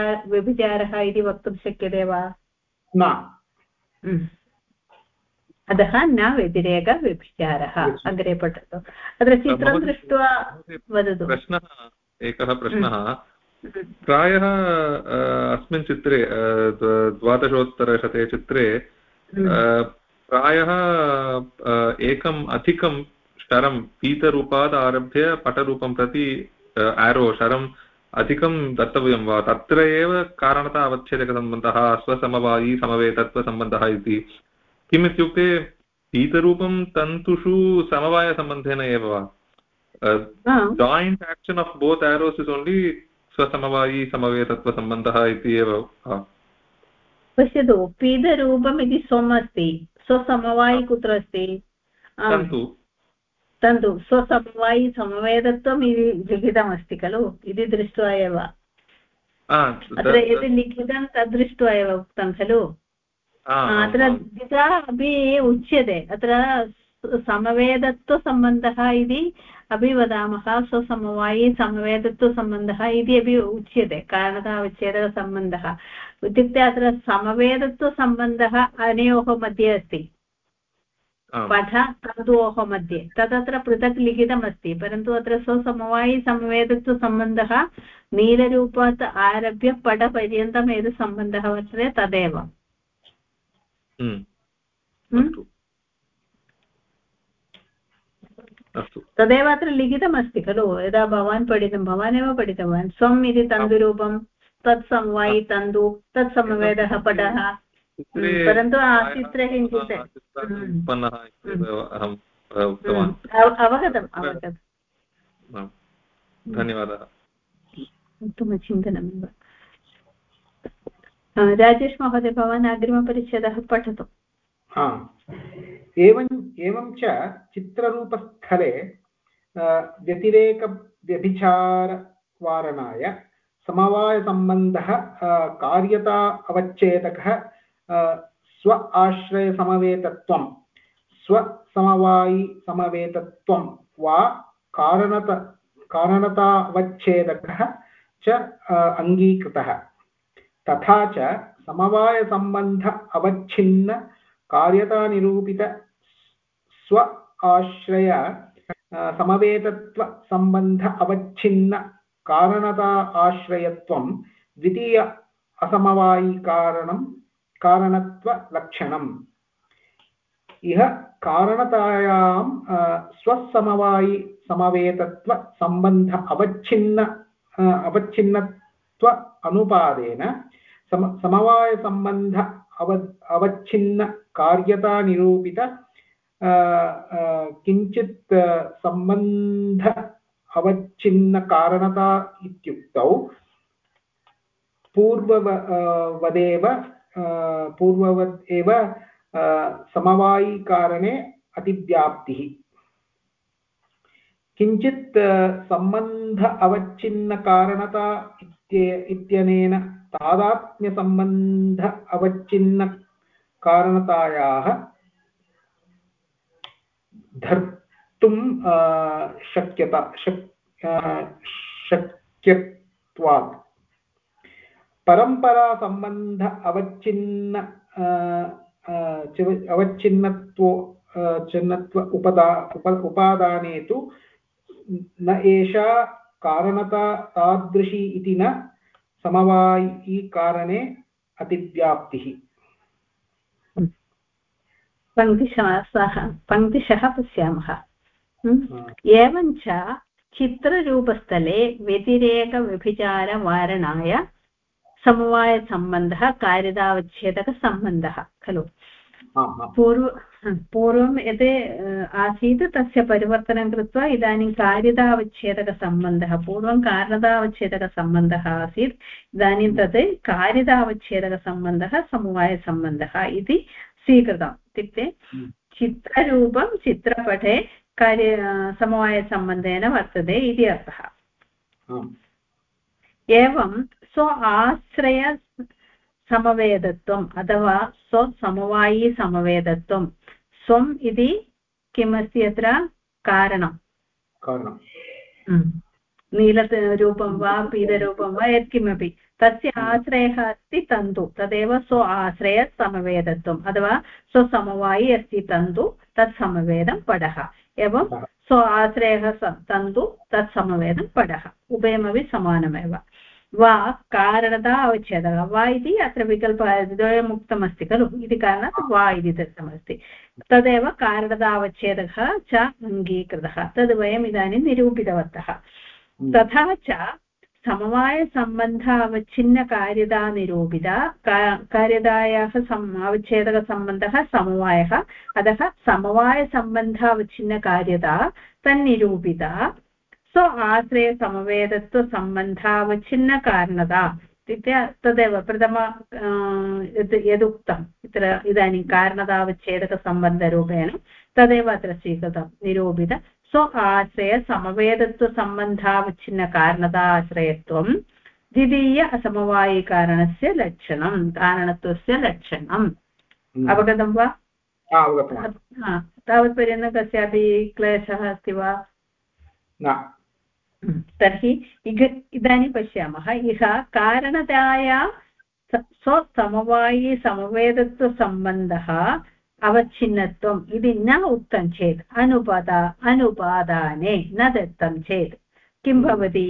व्यतिरेकव्यभिचारः इति वक्तुं शक्यते वा न अतः न व्यतिरेकव्यभिचारः। अग्रे पठतु। अत्र चित्रं दृष्ट्वा वदतु। एकः प्रश्नः प्रायः अस्मिन् चित्रे 1200 चित्रे प्रायः एकम् अधिकं शरं पीतरूपात् आरभ्य पटरूपं प्रति एरो शरम् अधिकं दत्तव्यं वा? तत्र एव कारणता अवच्छेदकसम्बन्धः स्वसमवायी समवेतत्वसम्बन्धः इति। किम् इत्युक्ते पीतरूपं तन्तुषु समवायसम्बन्धेन एव वा? joint action of both arrows is only स्वसमवायी समवेतत्वसम्बन्धः इति एव। पश्यतु, पीतरूपम् इति स्वम् अस्ति, स्वसमवायी कुत्र अस्ति? तन्तु स्वसमवायी समवेतत्वम् इति लिखितमस्ति खलु, इति दृष्ट्वा एव अत्र यद् लिखितं तद्दृष्ट्वा एव उक्तं खलु। अत्र द्विधा अपि उच्यते, अत्र समवेदत्वसम्बन्धः इति अपि वदामः, स्वसमवायी समवेदत्वसम्बन्धः इति अपि उच्यते, कारणतावच्छेदकसम्बन्धः इत्युक्ते अत्र समवेदत्वसम्बन्धः अनयोः मध्ये अस्ति, पठतन्तोः मध्ये, तदत्र पृथक् लिखितमस्ति। परन्तु अत्र स्वसमवायी समवेदत्वसम्बन्धः नीलरूपात् आरभ्य पटपर्यन्तं यद् सम्बन्धः वर्तते तदेव। तदेव अत्र लिखितमस्ति खलु। यदा भवान् पठितं, भवानेव पठितवान्, स्वम् इति तन्तुरूपं, तत्समवायी तन्तु, तत्समवेदः पटः। परन्तु चित्रे किञ्चित् अवगतम् अवगतम्। धन्यवादः। उत्तमचिन्तनमेव। राजेश महोदय, भवान् अग्रिमपरिच्छेदः पठतु। एवं च चित्ररूपस्थले व्यतिरेकव्यभिचारवारणाय समवायसम्बन्धः कार्यता अवच्छेदकः स्व आश्रयसमवेतत्वं स्वसमवायी समवेतत्वं वा कारणतावच्छेदकः च अङ्गीकृतः। तथा च समवायसम्बन्ध अवच्छिन्न कार्यतानिरूपित स्व आश्रय समवेतत्वसम्बन्ध अवच्छिन्न कारणता आश्रयत्वं द्वितीय असमवायी कारणत्वलक्षणम्। इह कारणतायां स्वसमवायी समवेतत्वसम्बन्ध अवच्छिन्नत्व अनुपादेन समवायसम्बन्ध अवच्छिन्न कार्यता निरूपित किञ्चित् सम्बन्ध अवच्छिन्न कारणता इत्युक्तौ पूर्ववद् एव समवायी कारणे अतिव्याप्तिः। किञ्चित् सम्बन्ध अवच्छिन्न कारणता इत्यनेन तादात्म्यसम्बन्ध अवच्छिन्न कारणतायाः धर्तुं शक्यत्वात् परम्परासम्बन्ध अवच्छिन्नत्व उपादाने तु न एषा कारणता तादृशी इति न समवायी कारणे अतिव्याप्तिः। पङ्क्तिशः पश्यामः। एवञ्च चित्ररूपस्थले व्यतिरेकव्यभिचारवारणाय समवायसम्बन्धः कार्यतावच्छेदकसम्बन्धः खलु। पूर्वं यत् आसीत् तस्य परिवर्तनं कृत्वा इदानीं कार्यतावच्छेदकसम्बन्धः, पूर्वं कारणतावच्छेदकसम्बन्धः आसीत्, इदानीं तत् कार्यतावच्छेदकसम्बन्धः समवायसम्बन्धः इति स्वीकृतम्। इत्युक्ते चित्ररूपं चित्रपटे समवायसम्बन्धेन वर्तते इति अर्थः। एवं स्व आश्रय समवेदत्वम् अथवा स्वसमवायी समवेदत्वं, स्वम् इति किमस्ति अत्र? कारणं। नीलरूपं वा पीतरूपं वा यत्किमपि तस्य आश्रयः अस्ति तन्तु तदेव स्व आश्रयसमवेदत्वम् अथवा स्वसमवायि अस्ति तन्तु तत्समवेदं पडः एवं स्व आश्रयः तन्तु तत्समवेदं पडः उभयमपि समानमेव वा कारणता अवच्छेदः वा इति अत्र विकल्पः द्वयम् उक्तमस्ति खलु इति कारणात् वा इति दत्तमस्ति तदेव कारणता अवच्छेदः च अङ्गीकृतः तद् वयम् इदानीं निरूपितवन्तः तथा च समवायसम्बन्ध अवच्छिन्नकार्यता निरूपिता कार्यतायाः अवच्छेदकसम्बन्धः समवायः अतः समवायसम्बन्ध अवच्छिन्नकार्यता तन्निरूपिता स्व आश्रयसमवेदत्वसम्बन्धावच्छिन्नकारणता इत्युक्ते तदेव प्रथम यदुक्तम् इदानीं कारणतावच्छेदकसम्बन्धरूपेण तदेव अत्र स्वीकृतं निरूपित स्व आश्रयसमवेदत्वसम्बन्धावच्छिन्नकारणता आश्रयत्वं द्वितीय असमवायिकारणस्य लक्षणं कारणत्वस्य लक्षणम् अवगतं वा तावत्पर्यन्तं कस्यापि क्लेशः अस्ति वा तर्हि इदानीं पश्यामः इह कारणताया स्वसमवायिसमवेदत्वसम्बन्धः अवच्छिन्नत्वम् इति न उक्तं चेत् अनुपादाने न दत्तं चेत् किं भवति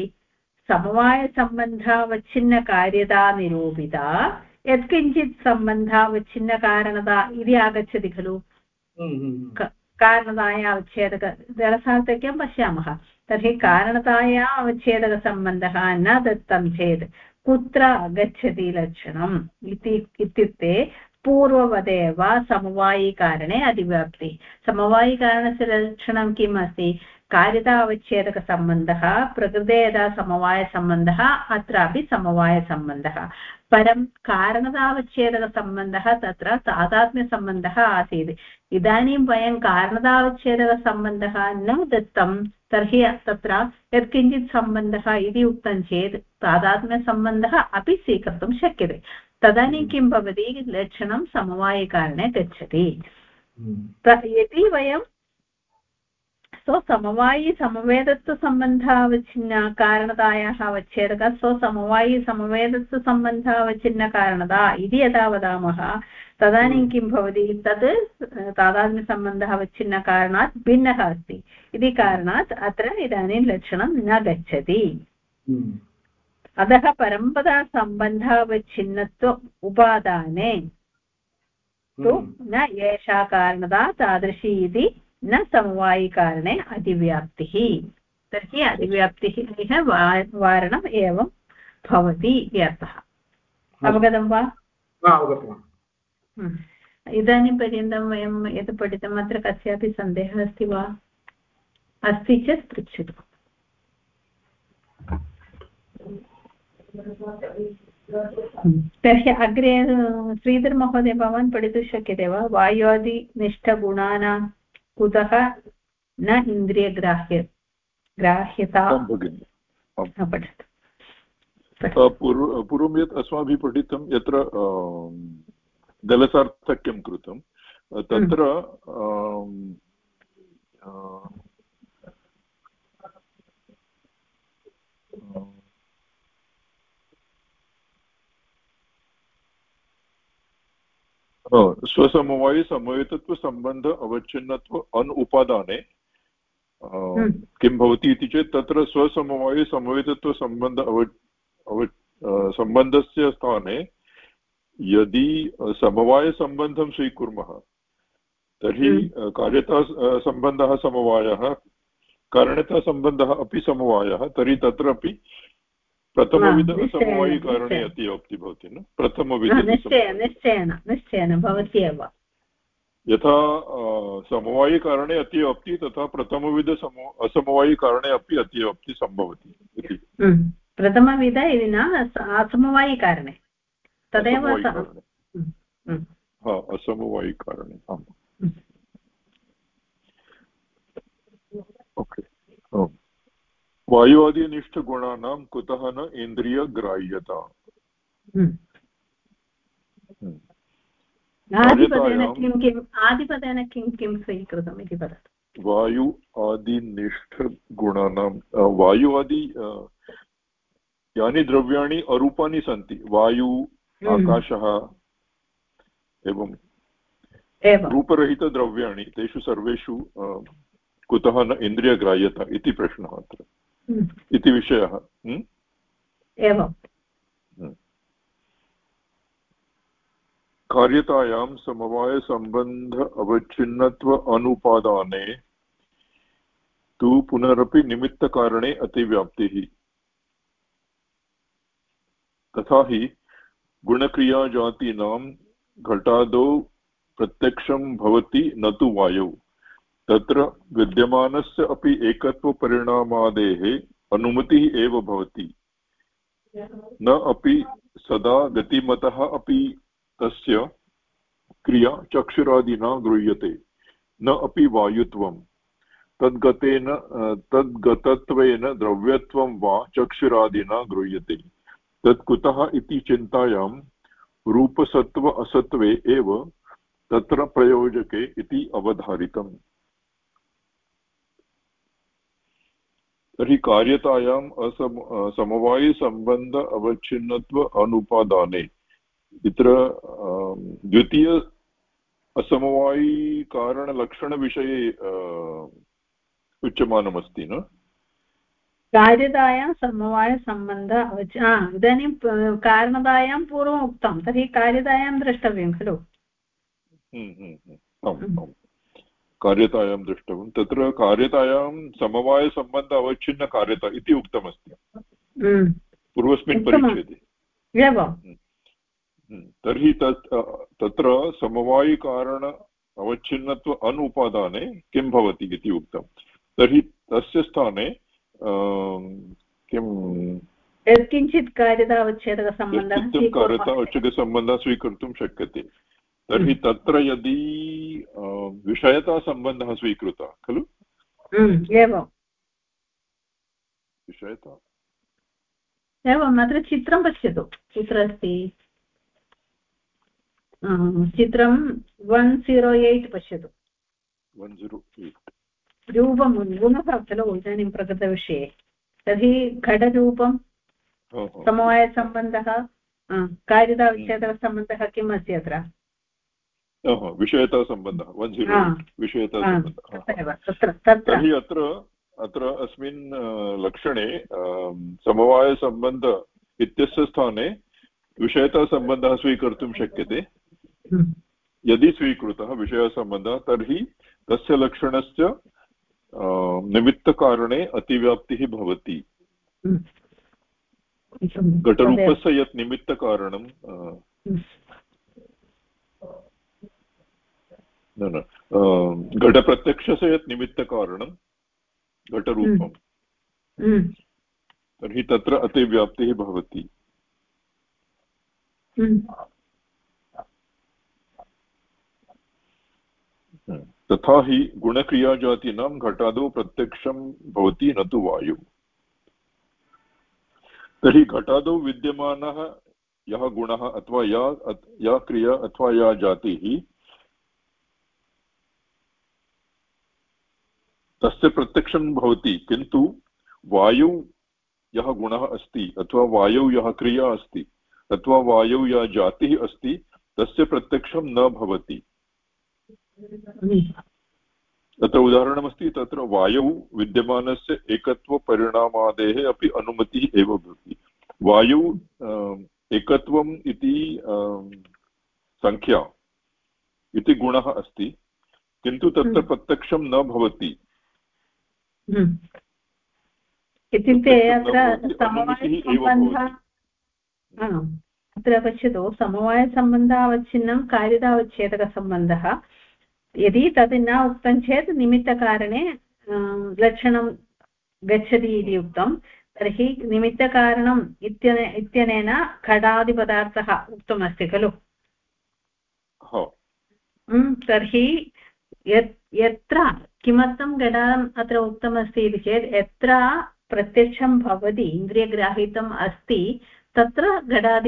समवायसम्बन्धावच्छिन्नकार्यता निरूपिता यत्किञ्चित् सम्बन्धावच्छिन्नकारणता इति आगच्छति खलु कारणताया अवच्छेदक व्यवसार्थक्यं पश्यामः तर्हि कारणताया अवच्छेदकसम्बन्धः न दत्तं चेत् कुत्र गच्छति लक्षणम् इत्युक्ते पूर्ववदेव समवायिकारणे अधिव्याप्ति समवायिकारणस्य लक्षणं किम् अस्ति कार्यता अवच्छेदकसम्बन्धः प्रकृते यदा समवायसम्बन्धः अत्रापि समवायसम्बन्धः परं कारणतावच्छेदकसम्बन्धः तत्र तादात्म्यसम्बन्धः आसीत् इदानीं वयं कारणतावच्छेदकसम्बन्धः न दत्तं तर्हि तत्र यत्किञ्चित् सम्बन्धः इति उक्तं चेत् तादात्म्यसम्बन्धः अपि स्वीकर्तुं शक्यते तदानीं किं भवति लक्षणं समवायिकारणे गच्छति यदि वयं स्वसमवायिसमवेदत्वसम्बन्धावच्छिन्न कारणतायाः अवच्छेदकः स्वसमवायिसमवेदत्वसम्बन्धावच्छिन्नकारणता इति यदा वदामः तदानीं किं भवति तत् तादात्म्यसम्बन्धः अवच्छिन्नकारणात् भिन्नः अस्ति इति कारणात् अत्र इदानीं लक्षणं न गच्छति अतः परम्परासम्बन्धावच्छिन्नत्व उपादाने तु न एषा कारणता तादृशी इति न समवायिकारणे अधिव्याप्तिः तर्हि अधिव्याप्तिः वारणम् एवं भवति इति अर्थः अवगतं वा इदानीं पर्यन्तं वयं यत् पठितम् अत्र कस्यापि सन्देहः अस्ति वा अस्ति चेत् पृच्छतु तर्हि अग्रे श्रीधर महोदय भवान् पठितुं शक्यते वा वायुआदिनिष्ठगुणानां कुतः न इन्द्रियग्राह्यता पठतु पूर्वं यत् अस्माभिः पठितं यत्र गलसार्थक्यं कृतं तत्र स्वसमवायिसमवेतत्वसम्बन्ध अवच्छिन्नत्व अनुपादाने किं भवति इति चेत् तत्र स्वसमवायिसमवेतत्वसम्बन्ध सम्बन्धस्य स्थाने यदि समवायसम्बन्धं स्वीकुर्मः तर्हि कार्यतासम्बन्धः समवायः कारणतासम्बन्धः अपि समवायः तर्हि तत्रापि प्रथमविध समवायिकारणे अतिव्याप्ति भवति न प्रथमविध निश्चयेन भवति एव यथा समवायिकारणे अतिव्याप्ति तथा प्रथमविध असमवायिकारणे अपि अतिव्याप्ति सम्भवति इति प्रथमविध इति न असमवायिकारणे तदेव असमवायिकारणे आम् ओके वायुआदिनिष्ठगुणानां कुतः न इन्द्रियग्राह्यता आदिपदेन किं किं स्वीकृतम् इति वदतु वायु आदिनिष्ठगुणानां वायु आदि यानि द्रव्याणि अरूपाणि सन्ति वायु आकाशः एवं रूपरहितद्रव्याणि तेषु सर्वेषु कुतः न इन्द्रियग्राह्यता इति प्रश्नः अत्र इति विषयः एवं कार्यतायां समवायसम्बन्ध अवच्छिन्नत्व अनुपादाने तु पुनरपि निमित्तकारणे अतिव्याप्तिः तथा हि गुणक्रियाजातीनां घटादौ प्रत्यक्षं भवति न तु वायौ तत्र विद्यमानस्य अपि एकत्वपरिणामादेः अनुमतिः एव भवति न अपि सदा गतिमतः अपि तस्य क्रिया चक्षुरादिना गृह्यते न अपि वायुत्वं तद्गतत्वेन द्रव्यत्वं वा चक्षुरादिना गृह्यते तत् कुतः इति चिन्तायां रूपसत्त्व असत्त्वे एव तत्र प्रयोजके इति अवधारितम् तर्हि कार्यतायाम् समवायिसम्बन्ध अवच्छिन्नत्व अनुपादाने इत्र द्वितीय असमवायिकारणलक्षणविषये उच्यमानमस्ति न कार्यतायां समवायसम्बन्ध इदानीं कारणतायां पूर्वम् उक्तं तर्हि कार्यतायां द्रष्टव्यं खलु कार्यतायां द्रष्टव्यं तत्र कार्यतायां समवायसम्बन्ध अवच्छिन्नकार्यता इति उक्तमस्ति पूर्वस्मिन् परिच्छेदे तर्हि तत्र समवायिकारण अवच्छिन्नत्व अनुपादाने किं भवति इति उक्तं तर्हि तस्य स्थाने यत्किञ्चित् कार्यतावच्छेदकसम्बन्धः स्वीकर्तुं शक्यते तर्हि तत्र यदि विषयतासम्बन्धः स्वीकृतः खलु एवं विषयता एवम् अत्र चित्रं पश्यतु कुत्र अस्ति चित्रं 108 पश्यतु 108 रूपं गुणः खलु इदानीं प्रकृतविषये तर्हि घटरूपं समवायसम्बन्धः कार्यताविच्छेदकसम्बन्धः किम् अस्ति अत्र विषयतासम्बन्धः 108 विषयतासम्बन्धः तर्हि अत्र अस्मिन् लक्षणे समवायसम्बन्ध इत्यस्य स्थाने विषयतासम्बन्धः स्वीकर्तुं शक्यते यदि स्वीकृतः विषयसम्बन्धः तर्हि तस्य लक्षणस्य निमित्तकारणे अतिव्याप्तिः भवति घटरूपस्य यत् निमित्तकारणं घटप्रत्यक्षस्य यत् निमित्तकारणं घटरूपं तर्हि तत्र अतिव्याप्तिः भवति तथा हि गुणक्रियाजातीनां घटादौ प्रत्यक्षं भवति न तु वायु तर्हि घटादौ विद्यमानः यः गुणः अथवा या क्रिया अथवा या जातिः तस्य प्रत्यक्षं भवति किन्तु वायौ यः गुणः अस्ति अथवा वायौ यः क्रिया अस्ति अथवा वायौ या जातिः अस्ति तस्य प्रत्यक्षं न भवति तत्र उदाहरणमस्ति तत्र वायौ विद्यमानस्य एकत्वपरिणामादेः अपि अनुमतिः एव भवति वायौ एकत्वम् इति संख्या इति गुणः अस्ति किन्तु तत्र प्रत्यक्षं न भवति इत्युक्ते अत्र समवायसम्बन्धः अत्र पश्यतु समवायसम्बन्धावच्छिन्नं कार्यतावच्छेदकसम्बन्धः यदि तद् न उक्तं चेत् निमित्तकारणे लक्षणं गच्छति इति उक्तं तर्हि निमित्तकारणम् इत्यनेन घटादिपदार्थः उक्तमस्ति खलु तर्हि यत्र किमर्थं घटाम् अत्र उक्तमस्ति इति चेत् यत्र प्रत्यक्षं भवति इन्द्रियग्राहितम् अस्ति तत्र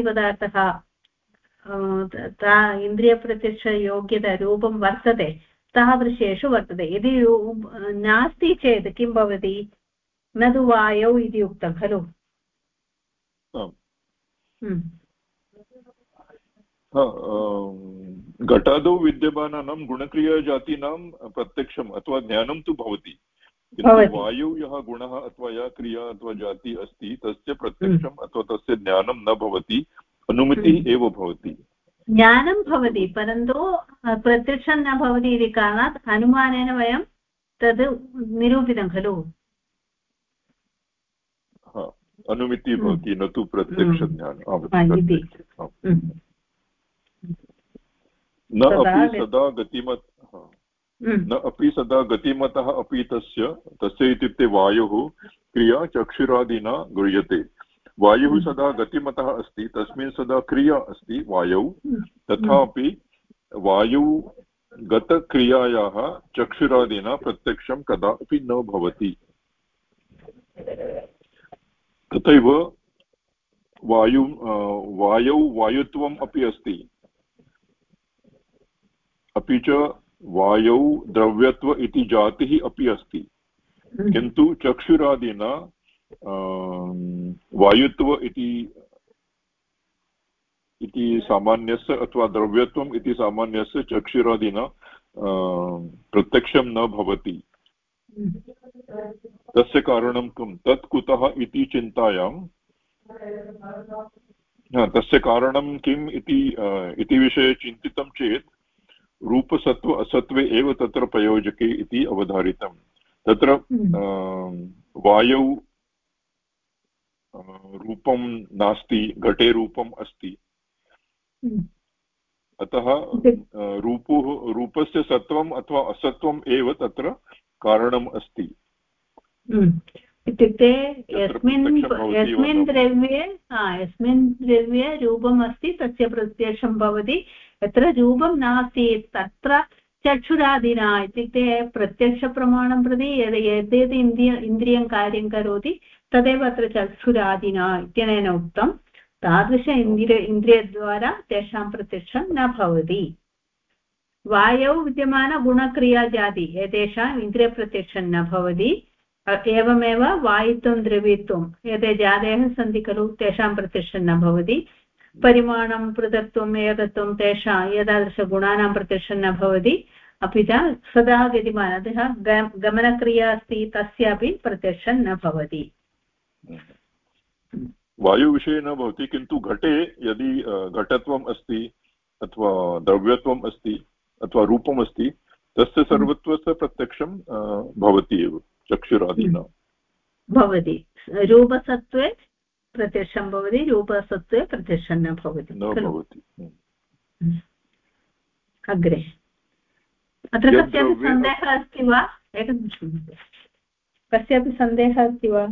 घटादिपदार्थः इन्द्रियप्रत्यक्षयोग्यता रूपं वर्तते तादृशेषु वर्तते। यदि नास्ति चेत् किं भवति? न तु वायौ इति उक्तं खलु। घटादौ विद्यमानानां गुणक्रियाजातीनां प्रत्यक्षम् अथवा ज्ञानं तु भवति, किन्तु वायौ यः गुणः अथवा या क्रिया अथवा जाति अस्ति तस्य प्रत्यक्षम् अथवा तस्य ज्ञानं न भवति, अनुमितिः एव भवति। ज्ञानं भवति परन्तु प्रत्यक्षं न भवति इति कारणात् अनुमानेन वयं तद् निरूपितं खलु। अनुमितिः भवति, न तु प्रत्यक्षज्ञानं। न अपि सदा गतिमतः अपि तस्य इत्युक्ते वायुः क्रिया चक्षुरादिना गृह्यते। वायुः सदा गतिमतः अस्ति, तस्मिन् सदा क्रिया अस्ति वायौ, तथापि वायौ गतक्रियायाः चक्षुरादिना प्रत्यक्षं कदापि न भवति। तथैव वायौ वायुत्वम् अपि अस्ति, अपि च वायौ द्रव्यत्व इति जातिः अपि अस्ति, किन्तु चक्षुरादिना वायुत्व इति सामान्यस्य अथवा द्रव्यत्वम् इति सामान्यस्य चक्षुरादिना प्रत्यक्षं न भवति। तस्य कारणं किं? तत् कुतः इति चिन्तायां तस्य कारणं किम् इति विषये चिन्तितं चेत् रूपसत्व असत्वे एव तत्र प्रयोजके इति अवधारितं। तत्र वायौ रूपं नास्ति, घटे रूपम् अस्ति, अतः रूपस्य सत्वम् अथवा असत्वम् एव तत्र कारणम् अस्ति। इत्युक्ते यस्मिन् द्रव्ये रूपम् अस्ति तस्य प्रत्यक्षं भवति, यत्र रूपं नास्ति तत्र चक्षुरादिना, इत्युक्ते प्रत्यक्षप्रमाणं प्रति यद्यद् इन्द्रियं कार्यं करोति तदेव अत्र चक्षुरादिना इत्यनेन उक्तं। तादृश इन्द्रियद्वारा तेषां प्रत्यक्षं न भवति। वायौ विद्यमानगुणक्रियाजाति एतेषाम् इन्द्रियप्रत्यक्षं न भवति। एवमेव वायुत्वं द्रव्यत्वं एते जातयः सन्ति खलु, तेषां प्रत्यक्षं न भवति। परिमाणं पृथक्त्वम् एकत्वं तेषां एतादृशगुणानां प्रत्यक्षं न भवति। अपि च सदा गतिमानः गमनक्रिया अस्ति तस्यापि प्रत्यक्षं न भवति। वायुविषये न भवति, किन्तु घटे यदि घटत्वम् अस्ति अथवा द्रव्यत्वम् अस्ति अथवा रूपम् अस्ति तस्य सर्वत्वस्य प्रत्यक्षं भवति एव चक्षुरादिना भवति। रूपसत्त्वे प्रत्यक्षं भवति, रूपसत्त्वे प्रत्यक्षं न भवति। अग्रे अत्र कस्यापि सन्देहः अस्ति वा? एकनिमिषं, कस्यापि सन्देहः अस्ति वा?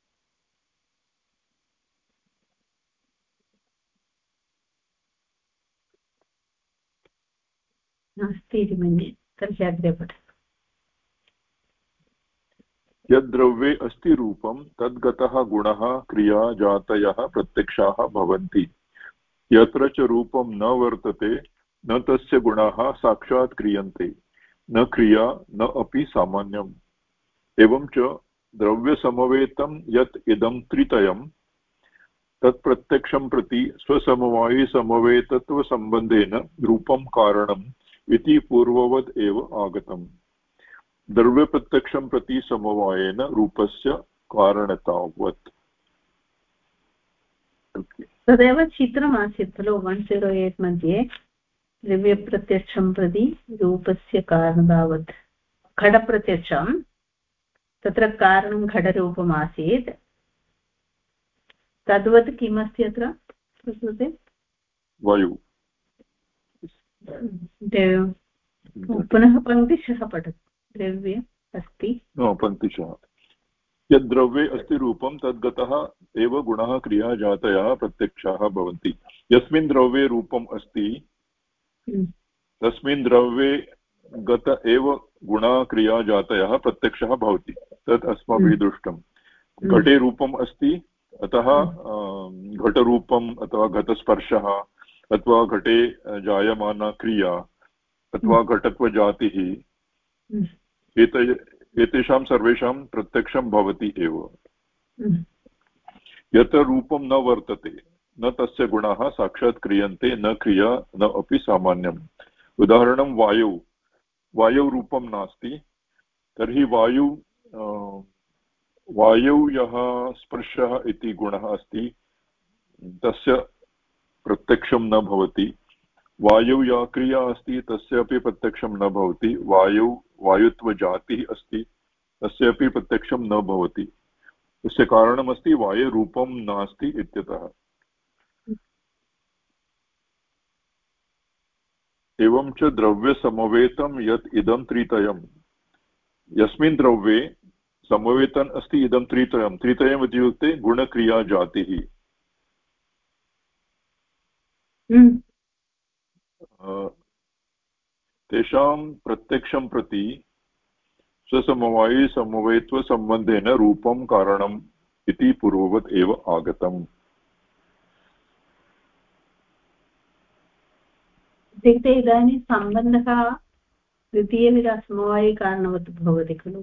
नास्ति इति मन्ये। तर्हि अग्रे पठतु। यद्द्रव्ये अस्ति रूपं तद्गतः गुणः क्रिया जातयः प्रत्यक्षाः भवन्ति। यत्र च रूपं न वर्तते न तस्य गुणाः साक्षात् क्रियन्ते, न क्रिया न अपि सामान्यम्। एवं च द्रव्यसमवेतं यत् इदं त्रितयं तत्प्रत्यक्षं प्रति स्वसमवायिसमवेतत्वसम्बन्धेन रूपं कारणम् इति पूर्ववद् एव आगतम्। द्रव्यप्रत्यक्षं प्रति समवायेन रूपस्य कारणतावत्। तदेव चित्रमासीत् खलु 108 मध्ये, द्रव्यप्रत्यक्षं प्रति रूपस्य कारणतावत्। घटप्रत्यक्षं तत्र कारणं घटरूपमासीत्, तद्वत् किमस्ति अत्र प्रस्तुते? वायु। पुनः पङ्क्तिशः पठतु। द्रव्ये अस्ति पङ्क्तिशः। यद्द्रव्ये अस्ति रूपं तद्गतः एव गुणः क्रिया जातयः प्रत्यक्षाः भवन्ति। यस्मिन् द्रव्ये रूपम् अस्ति तस्मिन् द्रव्ये गत एव गुणः क्रिया जातयः प्रत्यक्षः भवति। तत् अस्माभिः दृष्टं। घटे रूपम् अस्ति, अतः घटरूपम् अथवा घटस्पर्शः अथवा घटे जायमाना क्रिया अथवा घटत्वजातिः एतेषां सर्वेषां प्रत्यक्षं भवति एव। यत् रूपं न वर्तते न तस्य गुणाः साक्षात् क्रियन्ते न क्रिया न अपि सामान्यम्। उदाहरणं वायौ रूपं नास्ति तर्हि वायौ यः स्पर्शः इति गुणः अस्ति तस्य प्रत्यक्षं न भवति। वायौ या क्रिया अस्ति तस्य अपि प्रत्यक्षं न भवति। वायुत्वजातिः अस्ति तस्य अपि प्रत्यक्षं न भवति। तस्य कारणमस्ति वायुरूपं नास्ति इत्यतः। एवं च द्रव्यसमवेतं यत् इदं त्रितयं, यस्मिन् द्रव्ये समवेतन् अस्ति इदं त्रितयम् इत्युक्ते गुणक्रिया जातिः। तेषां प्रत्यक्षं प्रति स्वसमवायिसमवेत्वसम्बन्धेन रूपं कारणम् इति पूर्ववत् एव आगतम्। इत्युक्ते इदानीं सम्बन्धः द्वितीयविधसमवायिकारणवत् भवति खलु।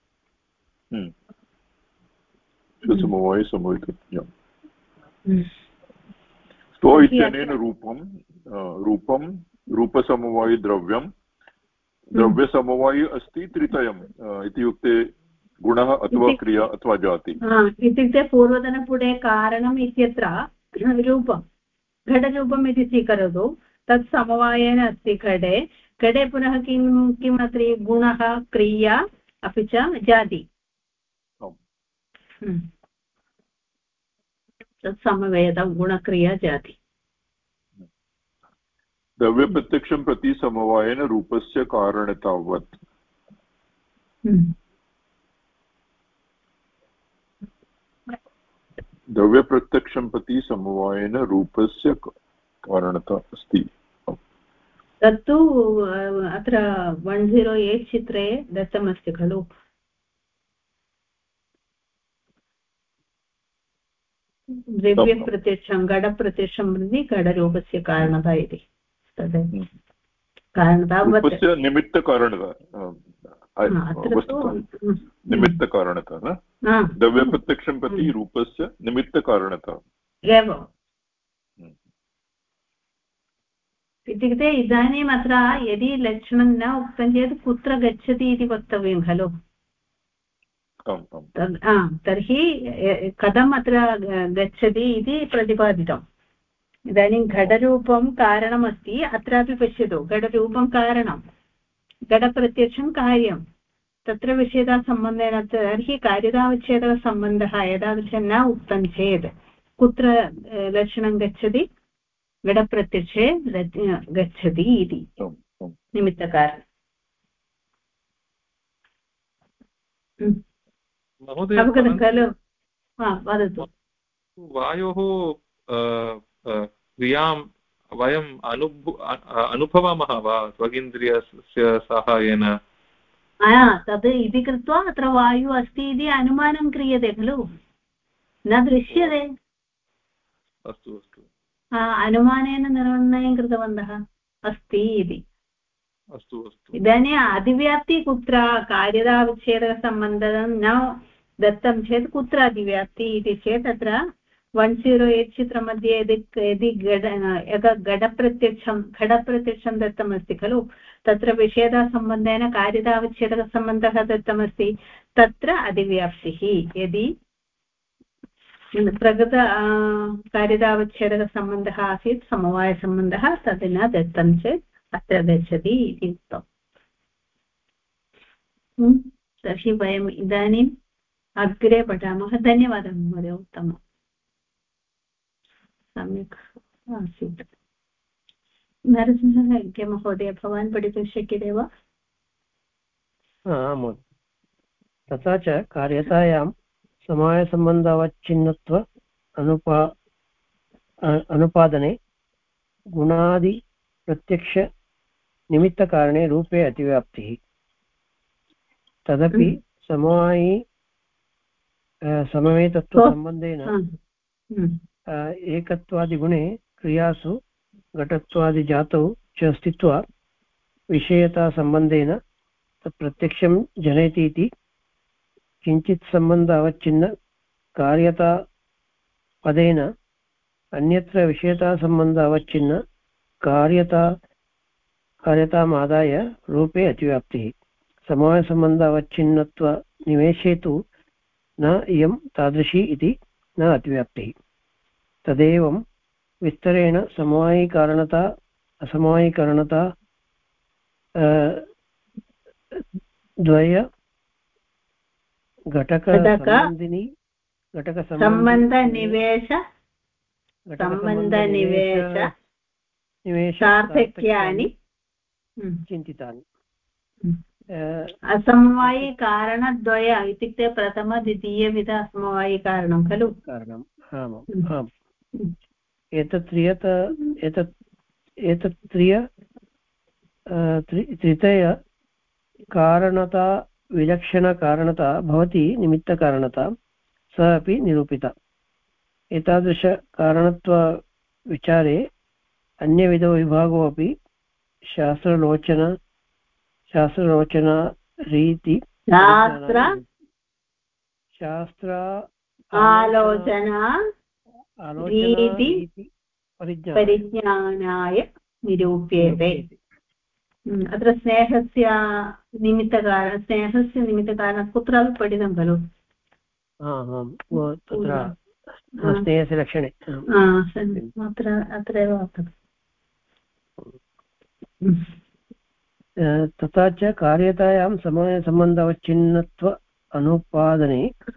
स्वसमवायिसमवेतम् स्व इत्यनेन रूपं रूपसमवायिद्रव्यं द्रव्यसमवायि अस्ति त्रितयम् इत्युक्ते गुणः अथवा क्रिया अथवा जाति। इत्युक्ते पूर्वतनपुटे कारणम् इत्यत्र रूपं घटरूपम् इति स्वीकरोतु। तत् समवायेन अस्ति घटे पुनः किम् अस्ति गुणः क्रिया अपि च जाति। तत् समवेतं गुणक्रिया जाति। द्रव्यप्रत्यक्षं प्रति समवायेन रूपस्य कारणतावत्। द्रव्यप्रत्यक्षं प्रति समवायेन रूपस्य कारणता अस्ति। तत्तु अत्र 108 चित्रे दत्तमस्ति खलु। द्रव्यप्रत्यक्षं घटप्रत्यक्षं प्रति घटरूपस्य कारणता इति तद् कारणता निमित्तकारणता निमित्तकारणता न द्रव्यप्रत्यक्षं प्रति रूपस्य निमित्तकारणता एवम्। इत्युक्ते इदानीम् अत्र यदि लक्षणं न उक्तं चेत् कुत्र गच्छति इति वक्तव्यं खलु। तर्हि कथम् अत्र गच्छति इति प्रतिपादितम्। इदानीं घटरूपं कारणमस्ति। अत्रापि पश्यतु घटरूपं कारणं घटप्रत्यक्षं कार्यं तत्र विषयतासम्बन्धेन तर्हि कार्यतावच्छेदकसम्बन्धः एतादृशं न उक्तं चेत् कुत्र लक्षणं गच्छति घटप्रत्यक्षे गच्छति इति निमित्तकारणम्। अवगतं खलु। वदतु। वायोः क्रियां वयम् अनुभवामः वा त्वगिन्द्रियस्य साहाय्येन? तद् इति कृत्वा अत्र वायुः अस्ति इति अनुमानं क्रियते खलु, न दृश्यते। अस्तु अस्तु। अनुमानेन निर्णयं कृतवन्तः अस्ति इति। अस्तु अस्तु। इदानीम् अधिव्याप्ति कुत्र कार्यतावच्छेदकसम्बन्धं न दत्तं चेत् कुत्र अधिव्याप्ति इति चेत् अत्र 108 चित्रमध्ये यदि घटप्रत्यक्षं दत्तमस्ति खलु तत्र विषयतासम्बन्धेन कार्यतावच्छेदकसम्बन्धः दत्तमस्ति तत्र अधिव्याप्तिः। यदि प्रकृत कार्यतावच्छेदकसम्बन्धः आसीत् समवायसम्बन्धः तद् न दत्तं चेत् अत्र गच्छति इति उक्तम्। तर्हि वयम् इदानीम् अग्रे पठामः। धन्यवादः महोदय, उत्तमम्, सम्यक् आसीत्। नरसिंह महोदय, भवान् पठितुं शक्यते वा? तथा च कार्यतायां समवायसम्बन्धावच्छिन्नत्व अनुपादने गुणादिप्रत्यक्षनिमित्तकारणे रूपे अतिव्याप्तिः। तदपि समवेतत्वसम्बन्धेन एकत्वादिगुणे क्रियासु घटत्वादिजातौ च स्थित्वा विषयतासम्बन्धेन तत् प्रत्यक्षं जनयति इति किञ्चित् सम्बन्ध अवच्छिन्न कार्यता पदेन अन्यत्र विषयतासम्बन्ध अवच्छिन्न कार्यतामादाय रूपे अतिव्याप्तिः समवायसम्बन्ध अवच्छिन्नत्वनिमेषे तु न इयं तादृशी इति न अतिव्याप्तिः तदेवं विस्तरेण समवायिकारणता असमवायिकारणता द्वय घटकसम्बन्धिनी घटकसम्बन्धनिवेश सार्थक्यानि चिन्तितानि असमवायिकारणद्वय इत्युक्ते प्रथम द्वितीयविध असमवायिकारणं खलु कारणम् आम् तृतीय कारणता विलक्षणकारणता भवति निमित्तकारणता स अपि निरूपिता एतादृशकारणत्वविचारे अन्यविधो विभागो अपि शास्त्रलोचनारीति परिज्ञानाय निरूप्यते अत्र स्नेहस्य निमित्तकारणं कुत्रापि पठितं खलु तत्र स्नेहस्य लक्षणे अत्रैव तथा च कार्यतायां समवायसम्बन्धावच्छिन्नत्व अनुपादने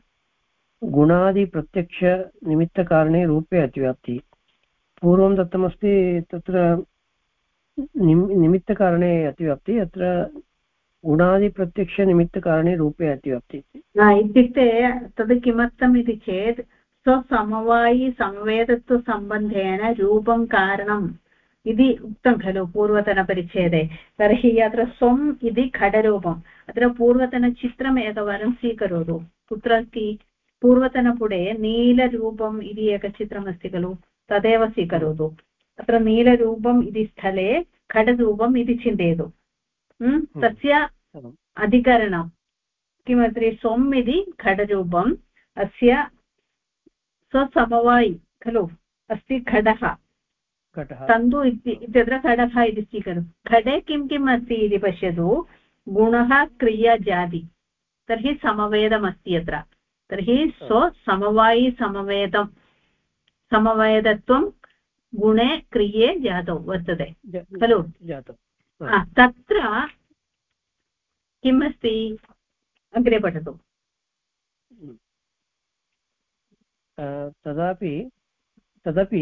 गुणादिप्रत्यक्षनिमित्तकारणे रूपे अतिव्याप्तिः पूर्वं दत्तमस्ति तत्र निमित्तकारणे अतिव्याप्तिः अत्र गुणादिप्रत्यक्षनिमित्तकारणे रूपे अतिव्याप्तिः इत्युक्ते तद् किमर्थम् इति चेत् स्वसमवायि संवेदत्वसम्बन्धेन रूपं कारणम् इति उक्तं खलु पूर्वतनपरिच्छेदे तर्हि अत्र स्वम् इति घटरूपम् अत्र पूर्वतनचित्रम् एकवारं स्वीकरोतु कुत्र अस्ति पूर्वतनपुटे नीलरूपम् इति एकचित्रमस्ति खलु तदेव स्वीकरोतु अत्र नीलरूपम् इति स्थले घटरूपम् इति चिन्तयतु तस्य अधिकरणं किमस्ति स्वम् इति घटरूपम् अस्य स्वसमवायि खलु अस्ति घटः तन्तु इत्यत्र घटः इति स्वीकरोतु घटे किं किम् अस्ति इति पश्यतु गुणः क्रिया जाति तर्हि समवेदमस्ति अत्र तर्हि स्वसमवायि समवेदत्वं गुणे क्रिये जातौ वर्तते खलु तत्र किम् अस्ति अग्रे पठतु तदपि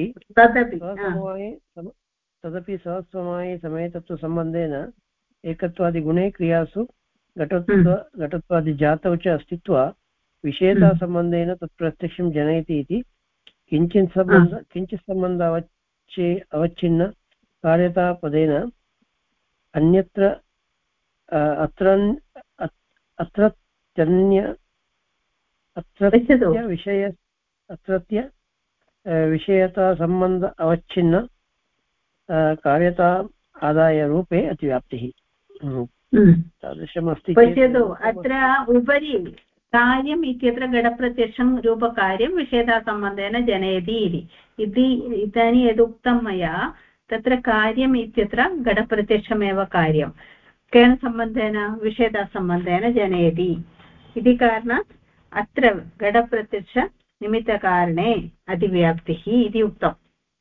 सहस्रमवायि समेतत्वसम्बन्धेन एकत्वादिगुणे क्रियासु घटत्वादिजातौ च अस्तित्वा विषयतासम्बन्धेन तत्प्रत्यक्षं जनयति इति किञ्चित् सम्बन्ध अवच्छिन्न कार्यतापदेन अन्यत्र अत्रत्य विषयतासम्बन्ध अवच्छिन्न कार्यता आदाय रूपे अतिव्याप्तिः तादृशमस्ति पश्यतु अत्र उपरि कार्यम् इत्यत्र घटप्रत्यक्षं रूपकार्यं विषयतासम्बन्धेन जनयति इति इदानीं यदुक्तं मया तत्र कार्यम् इत्यत्र घटप्रत्यक्षमेव कार्यं केन सम्बन्धेन विषयतासम्बन्धेन जनयति इति कारणात् अत्र घटप्रत्यक्षनिमित्तकारणे अतिव्याप्तिः इति उक्तम्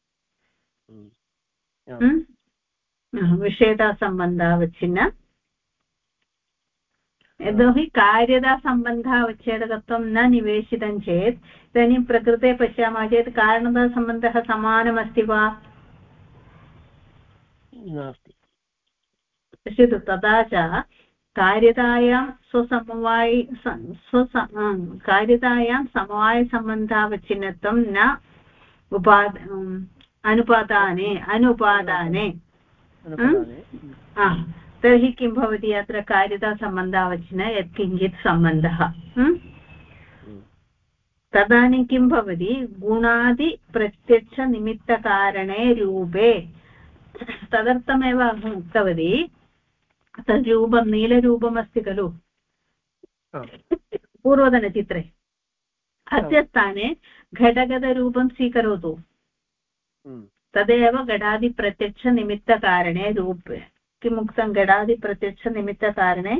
विषयतासम्बन्धावच्छिन्न यतोहि कार्यतासम्बन्धावच्छेदकत्वं न निवेशितं चेत् इदानीं प्रकृते पश्यामः चेत् कारणतासम्बन्धः समानमस्ति वा नास्ति पश्यतु तथा च कार्यतायां कार्यतायां समवायसम्बन्धावच्छिन्नत्वं न अनुपादाने तर्हि किं भवति अत्र कार्यतासम्बन्धावच्छिन्न यत्किञ्चित् सम्बन्धः तदानीं किं भवति गुणादिप्रत्यक्षनिमित्तकारणे रूपे तदर्थमेव अहम् उक्तवती तद् रूपं नीलरूपमस्ति खलु पूर्वतनचित्रे अस्य स्थाने घटगतरूपं स्वीकरोतु तदेव घटादिप्रत्यक्षनिमित्तकारणे रूपे किमुक्तं घटादिप्रत्यक्षनिमित्तकारणे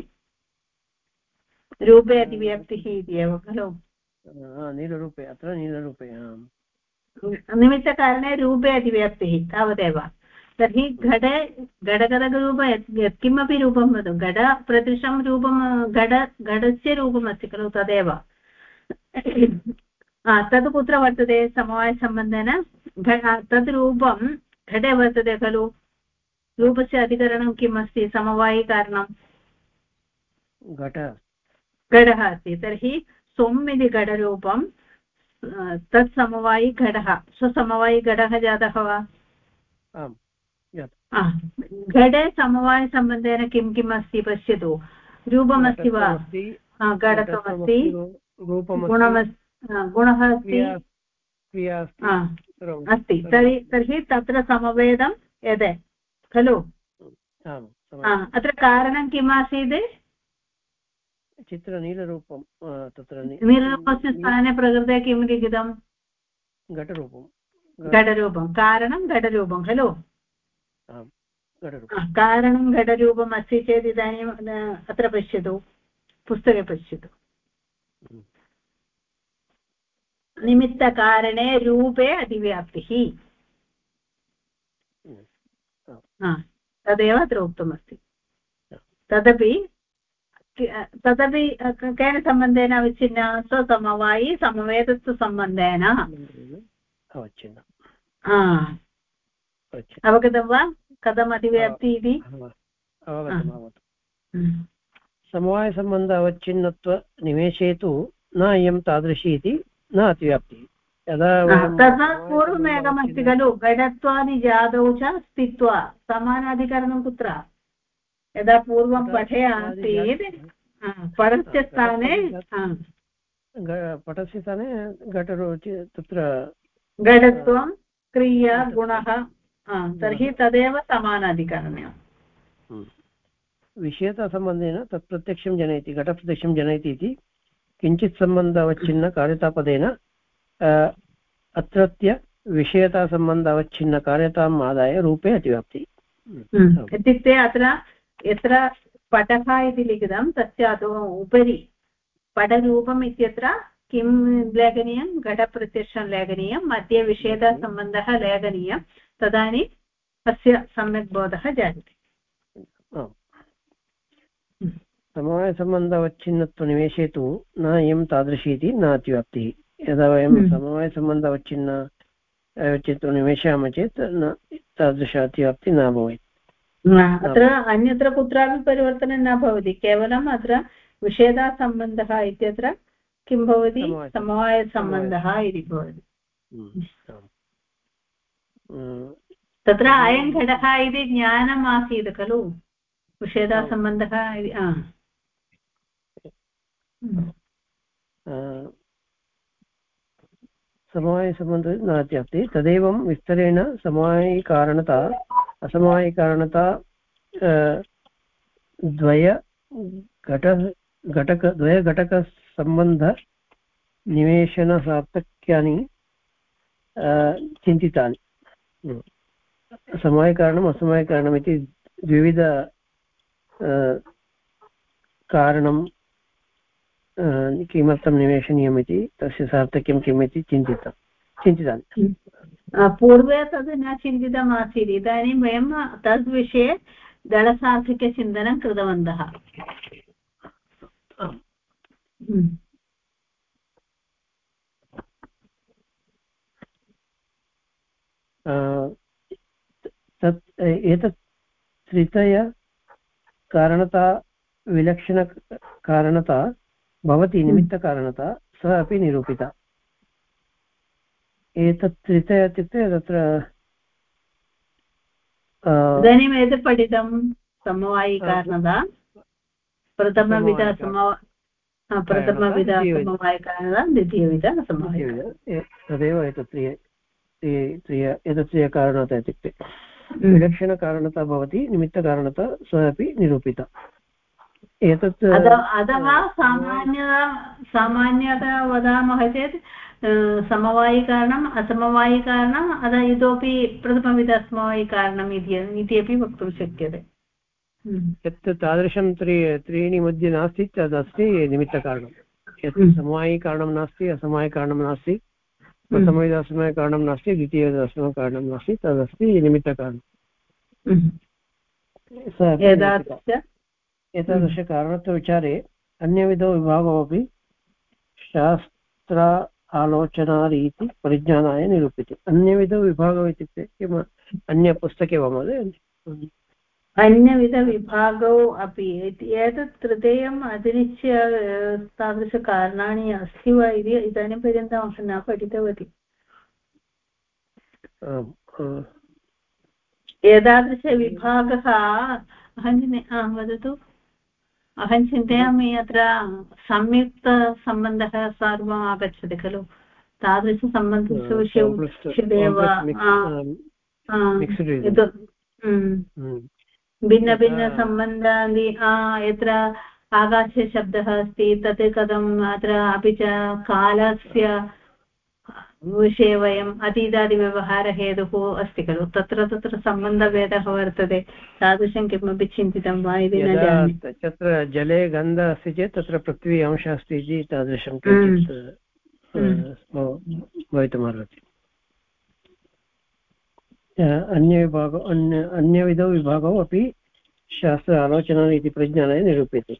रूपे अतिव्याप्तिः इति एव खलु नीलरूपे अत्र नीलरूपे निमित्तकारणे रूपे अतिव्याप्तिः तावदेव तर्हि घटे घटगतरूप यत्किमपि रूपं वदतु घटप्रतिशं रूपं घटस्य रूपमस्ति खलु तदेव तद् कुत्र वर्तते समवायसम्बन्धेन तद् रूपं घटे वर्तते खलु रूपस्य अधिकरणं किम् अस्ति समवायिकारणं घटः अस्ति तर्हि सोम् इति घटरूपं तत् समवायि घटः स्वसमवायि घटः जातः वा घटे समवायसम्बन्धेन किं किम् अस्ति पश्यतु रूपमस्ति वा घटकमस्ति गुणः अस्ति अस्ति तर्हि तत्र समवेदं यदे खलु अत्र कारणं किम् आसीत् चित्रनीलरूपं तत्र नीलरूपस्य स्थाने प्रकृते किं लिखितं घटरूपं कारणं घटरूपं खलु कारणं घटरूपम् अस्ति चेत् इदानीम् अत्र पश्यतु पुस्तके पश्यतु निमित्तकारणे रूपे अतिव्याप्तिः तदेव अत्र उक्तमस्ति तदपि केन सम्बन्धेन अवच्छिन्न स्वसमवायि समवेतत्वसम्बन्धेन अवगतं वा कथम् अतिव्याप्ति इति समवायसम्बन्ध अवच्छिन्नत्वनिमेषे तु न इयं तादृशी इति न अतिव्याप्तिः यदा तथा पूर्वमेकमस्ति खलु घटत्वादि जातौ च स्थित्वा समानाधिकरणं कुत्र यदा पूर्वं पठे आसीत् पटस्य स्थाने तत्र घटत्वं क्रिया गुणः तर्हि तदेव समानाधिकरणम् विषयतासम्बन्धेन तत् प्रत्यक्षं जनयति घटप्रत्यक्षं जनयति इति किञ्चित् सम्बन्ध अवच्छिन्न कार्यतापदेन अत्रत्य विषयतासम्बन्ध अवच्छिन्न कार्यताम् आदाय रूपे अतिव्याप्तिः इत्युक्ते अत्र यत्र पटः इति लिखितं तस्य उपरि पटरूपम् इत्यत्र किं लेखनीयं घटप्रत्यक्षं लेखनीयं मध्ये विषयतासम्बन्धः लेखनीयं तदानीम् अस्य सम्यक् बोधः जायते समवायसम्बन्धवच्छिन्नत्वनिमेषे तु न इयं तादृशी इति न अतिव्याप्तिः यदा वयं समवायसम्बन्धवच्छिन्नत्वं निवेशयामः चेत् न तादृश अतिव्याप्तिः न भवेत् अत्र अन्यत्र कुत्रापि परिवर्तनं न भवति केवलम् अत्र विषयतासम्बन्धः इत्यत्र किं भवति समवायसम्बन्धः इति भवति तत्र अयं घटः इति ज्ञानम् आसीत् खलु विषयतासम्बन्धः समवायसम्बन्धः न अतिव्याप्तिः तदेवं विस्तरेण समवायिकारणता असमवायिकारणता द्वयघटकसम्बन्धनिवेशनसार्थक्यानि चिन्तितानि समवायिकारणम् असमवायिकारणमिति द्विविध कारणं किमर्थं निवेशनीयम् इति तस्य सार्थक्यं किम् इति चिन्तितानि पूर्वे तद् न चिन्तितमासीत् इदानीं वयं तद्विषये दलसार्थक्यचिन्तनं कृतवन्तः एतत् त्रितय कारणता विलक्षणकारणता भवति निमित्तकारणता स अपि निरूपिता एतत् त्रितय इत्युक्ते तत्र इदानीम् एतत् पठितं समवायिकारणता प्रथमविध समवायिकारणता द्वितीयविध समवायिकारणता तदेव एतत् त्रियकारणता इत्युक्ते विलक्षणकारणता भवति, निमित्तकारणता स अपि निरूपिता। एतत् अथवा सामान्यतया वदामः चेत् समवायिकारणम् असमवायिकारणम् अतः इतोपि प्रथमविध इति अपि वक्तुं शक्यते। यत् तादृशं त्रीणि मध्ये नास्ति तदस्ति निमित्तकारणं। यत् समवायिकारणं नास्ति, असमवायिकारणं नास्ति, प्रथमविध असमवायिकारणं नास्ति, द्वितीयविध असमवायिकारणं नास्ति, तदस्ति निमित्तकारणम्। एतादृशकारणत्वविचारे अन्यविधो विभागोऽपि शास्त्र आलोचनारीति परिज्ञानाय निरूप्यते। अन्यविधो विभागः इत्युक्ते किम्? अन्यपुस्तके वा महोदय? अन्यविधविभागौ अपि एतत् तृतीयम् अतिरिच्य तादृशकारणानि अस्ति वा इति इदानीं पर्यन्तम् अहं न पठितवती। एतादृशविभागः वदतु। अहं चिन्तयामि अत्र संयुक्तसम्बन्धः सर्वम् आगच्छति खलु, तादृशसम्बन्धस्य विषये भिन्नभिन्नसम्बन्धानि यत्र आकाशशब्दः अस्ति तत् कथम् अत्र, अपि च कालस्य विषये वयम् अतीतादिव्यवहारहेतुः अस्ति खलु, तत्र सम्बन्धभेदः वर्तते। तादृशं किमपि चिन्तितं वा इति न जानामि। तत्र जले गन्धः अस्ति चेत् तत्र पृथ्वी अंशः अस्ति इति तादृशं किञ्चित् भवितुमर्हति। अन्यविधौ विभागौ अपि शास्त्र आलोचना इति प्रज्ञानाय निरूप्यते।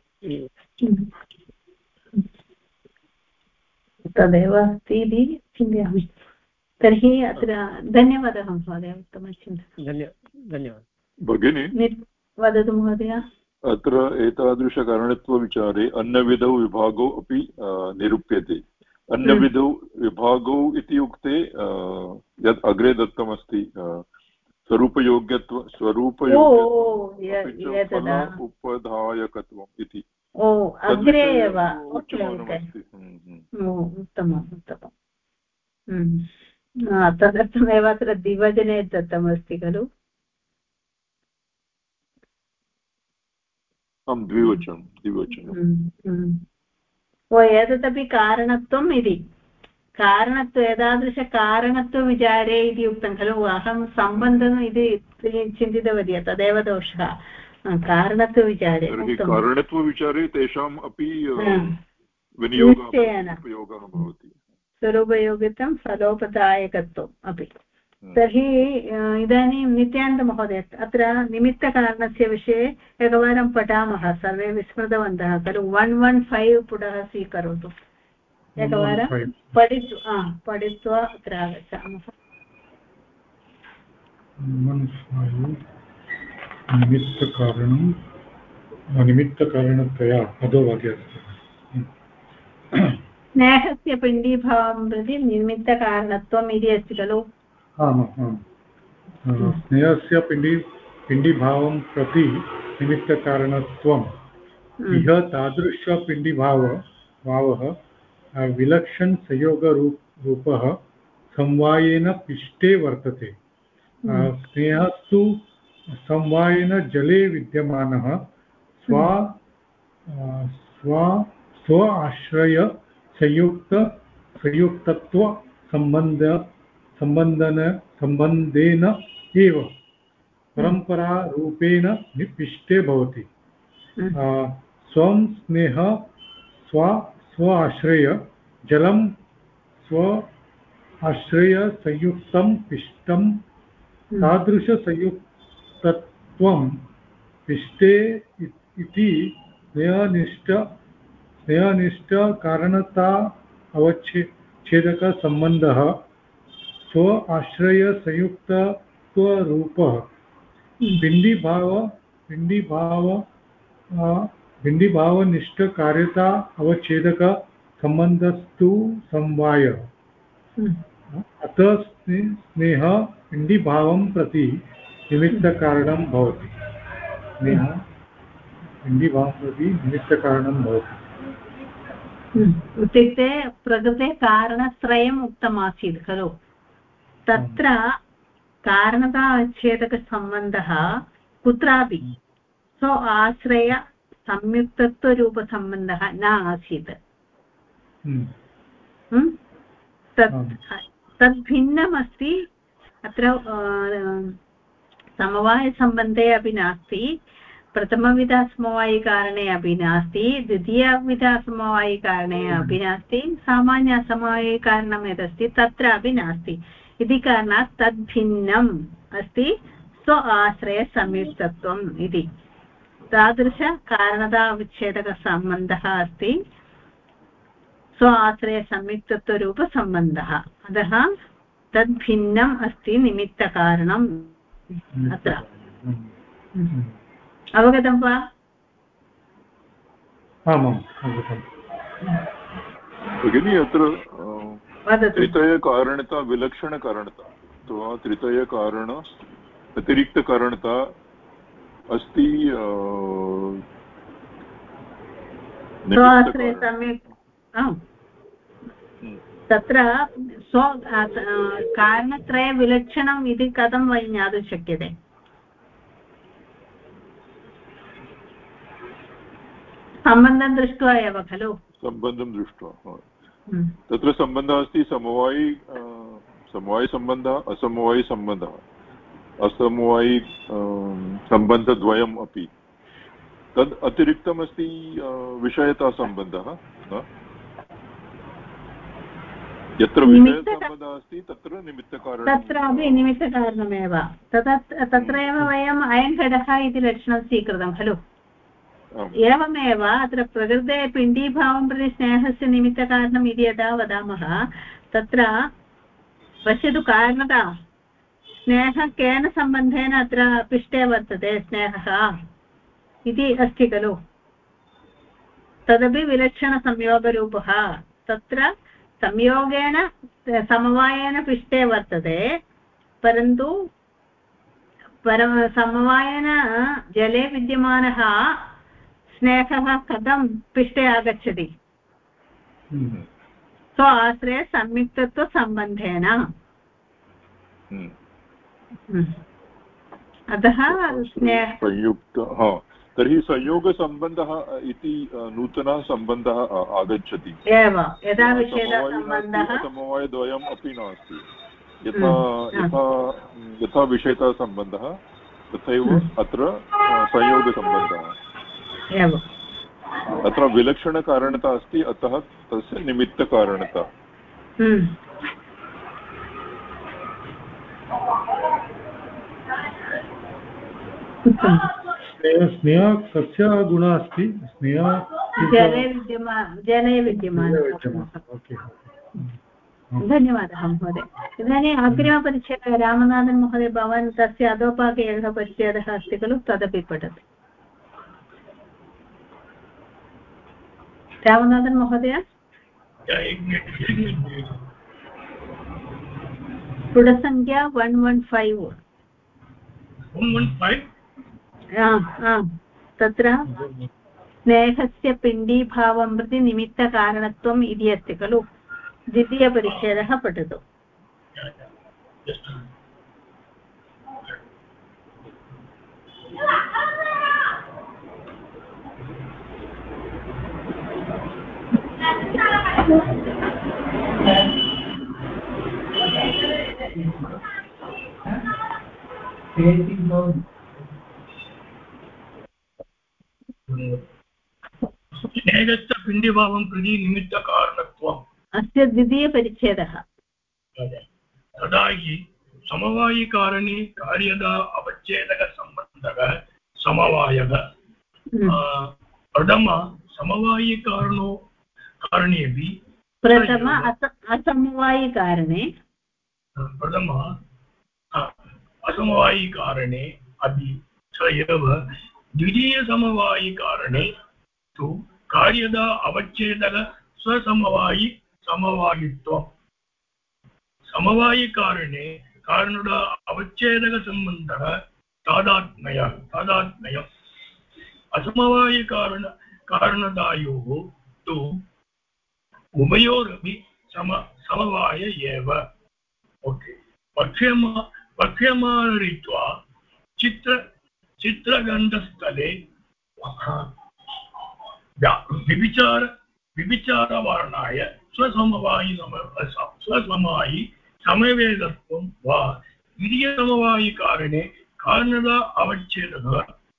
तदेव अस्ति इति चिन्तयामि। तर्हि अत्र धन्यवादः महोदय, उत्तमचिन्तनं। धन्यवादः भगिनी। वदतु महोदय। अत्र एतादृशकारणत्वविचारे अन्यविधौ विभागौ अपि निरूप्यते। अन्यविधौ विभागौ इत्युक्ते यत् अग्रे दत्तमस्ति उपधायकत्वम् इति। अग्रे एव उत्तमम् उत्तमम्। तदर्थमेव अत्र द्विवचने दत्तमस्ति खलु। द्विवचनं। एतदपि कारणत्वम् इति कारणत्व एतादृशकारणत्वविचारे इति उक्तं खलु। अहं सम्बन्धम् इति चिन्तितवती, तदेव दोषः। कारणत्वविचारे कारणत्वविचारे तेषाम् अपि निश्चयेन स्वरूपयोगितं फलोपदायकत्वम् अपि। तर्हि इदानीं नित्यानन्दमहोदय अत्र निमित्तकारणस्य विषये एकवारं पठामः। सर्वे विस्मृतवन्तः खलु। 115 पुटः स्वीकरोतु, एकवारं पठित्वा अत्र आगच्छामः। निमित्तकारणतया अधोभागे अस्ति। स्नेहस्य पिण्डीभावं प्रति निमित्तकारणत्वम् इति अस्ति खलु। स्नेहस्य पिण्डीभावं प्रति निमित्तकारणत्वम् इह तादृशपिण्डीभावः विलक्षणसंयोगरूपः समवायेन पिष्टे वर्तते। स्नेहस्तु समवायेन जले विद्यमानः स्व आश्रय संयुक्तत्व संबन्धेन एव परम्परारूपेण पिष्टे भवति। स्वं स्नेह स्व आश्रय जलं स्व आश्रय संयुक्तं पिष्टं तादृशसंयुक्तत्वं पिष्टे इति स्नेहनिष्ठ कारणता अवच्छेदकसम्बन्धः स्व आश्रय संयुक्तत्वरूपः पिण्डीभावनिष्ठ कार्यता अवच्छेदक संबंधस्तु समवाय। अतः स्नेह पिण्डीभावं प्रति निमित्तकारणं भवति। स्नेह पिण्डीभावं प्रति निमित्तकारणं भवति। इत्युक्ते प्रकृते कारणत्रयम् उक्तमासीत् खलु। तत्र कारणतावच्छेदकसम्बन्धः कुत्रापि स्व आश्रय संयुक्तत्वरूपसम्बन्धः न आसीत्। तद्भिन्नमस्ति। अत्र समवायसम्बन्धे अपि नास्ति, प्रथमविधसमवायिकारणे अपि नास्ति, द्वितीयविधसमवायिकारणे अपि नास्ति, सामान्यसमवायिकारणं यदस्ति तत्रापि नास्ति इति कारणात् तद्भिन्नम् अस्ति स्व आश्रयसंयुक्तत्वम् इति। तादृशकारणताविच्छेदकसम्बन्धः अस्ति स्व आश्रयसंयुक्तत्वरूपसम्बन्धः। अतः तद्भिन्नम् अस्ति निमित्तकारणम्। अत्र अवगतं वा? आमाम् अवगतं। भगिनी अत्र तृतीयकारणता विलक्षणकारणता अथवा तृतीयकारण अतिरिक्तकारणता अस्ति तत्र कारणत्रयविलक्षणम् इति कथं वयं ज्ञातुं शक्यते? सम्बन्धं दृष्ट्वा एव खलु? सम्बन्धं दृष्ट्वा तत्र सम्बन्धः अस्ति समवायिसम्बन्धः असमवायिसम्बन्धः असमवायि सम्बन्धद्वयम् अपि। तद् अतिरिक्तमस्ति विषयतासम्बन्धः। यत्र विषयसम्बन्धः अस्ति तत्र निमित्तकारणं, तत्रापि निमित्तकारणमेव। तत्र एव वयम् अयं घटः इति लक्षणं स्वीकृतं खलु? एवमेव अत्र प्रकृते पिण्डीभावं प्रति स्नेहस्य निमित्तकारणम् इति यदा वदामः तत्र पश्यतु कारणता स्नेहः केन सम्बन्धेन अत्र पिष्टे वर्तते स्नेहः इति अस्ति खलु? तदपि विलक्षणसंयोगरूपः। तत्र संयोगेन समवायेन पिष्टे वर्तते, परन्तु समवायेन जले विद्यमानः स्नेहः कथं पिष्टे आगच्छति? स्व आश्रय संयुक्तत्वसम्बन्धेन। अतः संयुक्त तर्हि संयोगसम्बन्धः इति नूतनः सम्बन्धः आगच्छति एव। यदा विषयसम्बन्धः समवायद्वयम् अपि नास्ति, यथा विषयतासम्बन्धः तथैव अत्र संयोगसम्बन्धः एव। अत्र विलक्षणकारणता अस्ति, अतः तस्य निमित्तकारणता। स्नेह कस्य गुणः अस्ति? स्नेह जले विद्यमान। धन्यवादः महोदय। इदानीम् अग्रिमपरिच्छेदः रामनाथन् महोदय, भवान् तस्य अधोभागे एकः परिच्छेदः अस्ति खलु, तदपि पठतु। रामनाथन् महोदय, पुटसङ्ख्या 115। तत्र स्नेहस्य पिण्डीभावं प्रति निमित्तकारणत्वम् इति अस्ति खलु, द्वितीयपरिच्छेदः पठतु। स्नेहस्य पिण्डीभावं प्रति निमित्तकारणत्वम् अस्य द्वितीयपरिच्छेदः। तदा हि समवायिकारणे कार्यदा अवच्छेदकसम्बन्धः समवायः। प्रथम समवायिकारणो कारणेऽपि प्रथम असमवायिकारणे प्रथम असमवायिकारणे अपि स एव द्वितीयसमवायिकारणे तु कार्यदा अवच्छेदक समवायित्वम्। समवायिकारणे कारणदा अवच्छेदकसम्बन्धः तादात्म्यम्। असमवायिकारणदायोः तु उभयोरपि समवाय एव। ओके, वक्ष्यमाणरीत्या चित्रगन्धस्थले विभिचारवर्णाय स्वसमवायि समवेदत्वं वा द्वितीयसमवायिकारणे कारणदा अवच्छेदः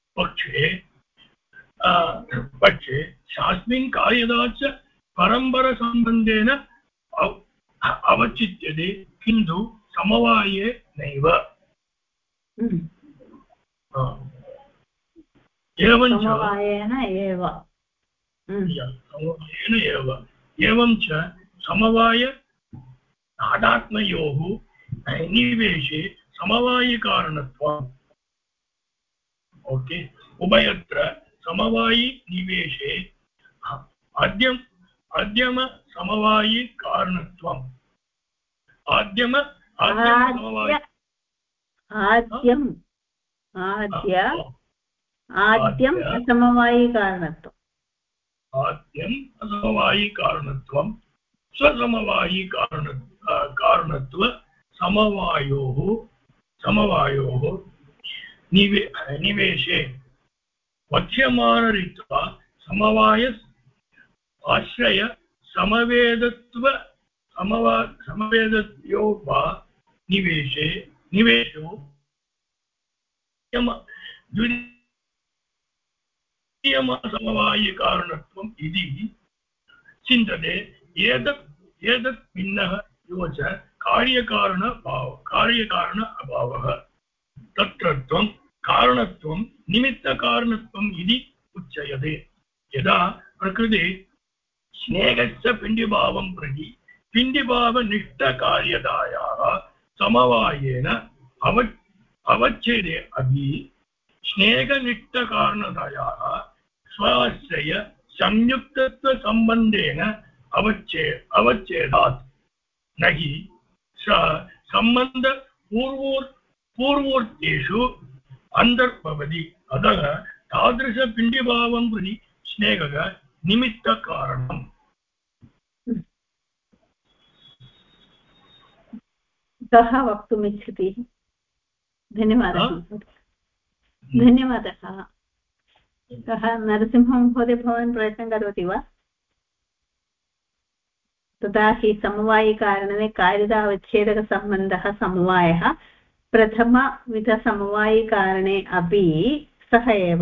पक्षे शास्मिन् कार्यदा च परम्परसम्बन्धेन अवचित्यते किन्तु समवाये नैव। एवं च समवाय तादात्म्योः निवेशे समवायिकारणत्वम् ओके उभयत्र समवायि निवेशे आद्यम समवायि कारणत्वम् आद्यम समवायि आद्यम् असमवायि कारणत्वं स्वसमवायि कारणत्व समवायोः निवेशे वक्ष्यमाणरीत्या समवाय आश्रय समवेदत्यो वा निवेशो द्वितीयसमवायिकारणत्वम् इति चिन्तते। एतत् भिन्नः यो च कार्यकारण अभावः तत्रत्वं कारणत्वं निमित्तकारणत्वम् इति उच्यते। यदा प्रकृते स्नेहस्य पिण्डिभावं प्रति पिण्डिभावनिष्ठकार्यतायाः समवायेन अवच्छेदे अपि स्नेहनिष्ठकारणतायाः स्वाश्रय संयुक्तत्वसम्बन्धेन अवच्छेदात् न हि सम्बन्ध पूर्वोक्तेषु अन्तर्भवति। अतः तादृशपिण्डिभावं प्रति स्नेहः निमित्तकारणम्। कः वक्तुमिच्छति? धन्यवादः। कः नरसिंहमहोदय भवान् प्रयत्नं करोति वा? तदा हि समवायिकारणे कार्यदावच्छेदकसम्बन्धः समवायः प्रथमविधसमवायिकारणे अपि सः एव।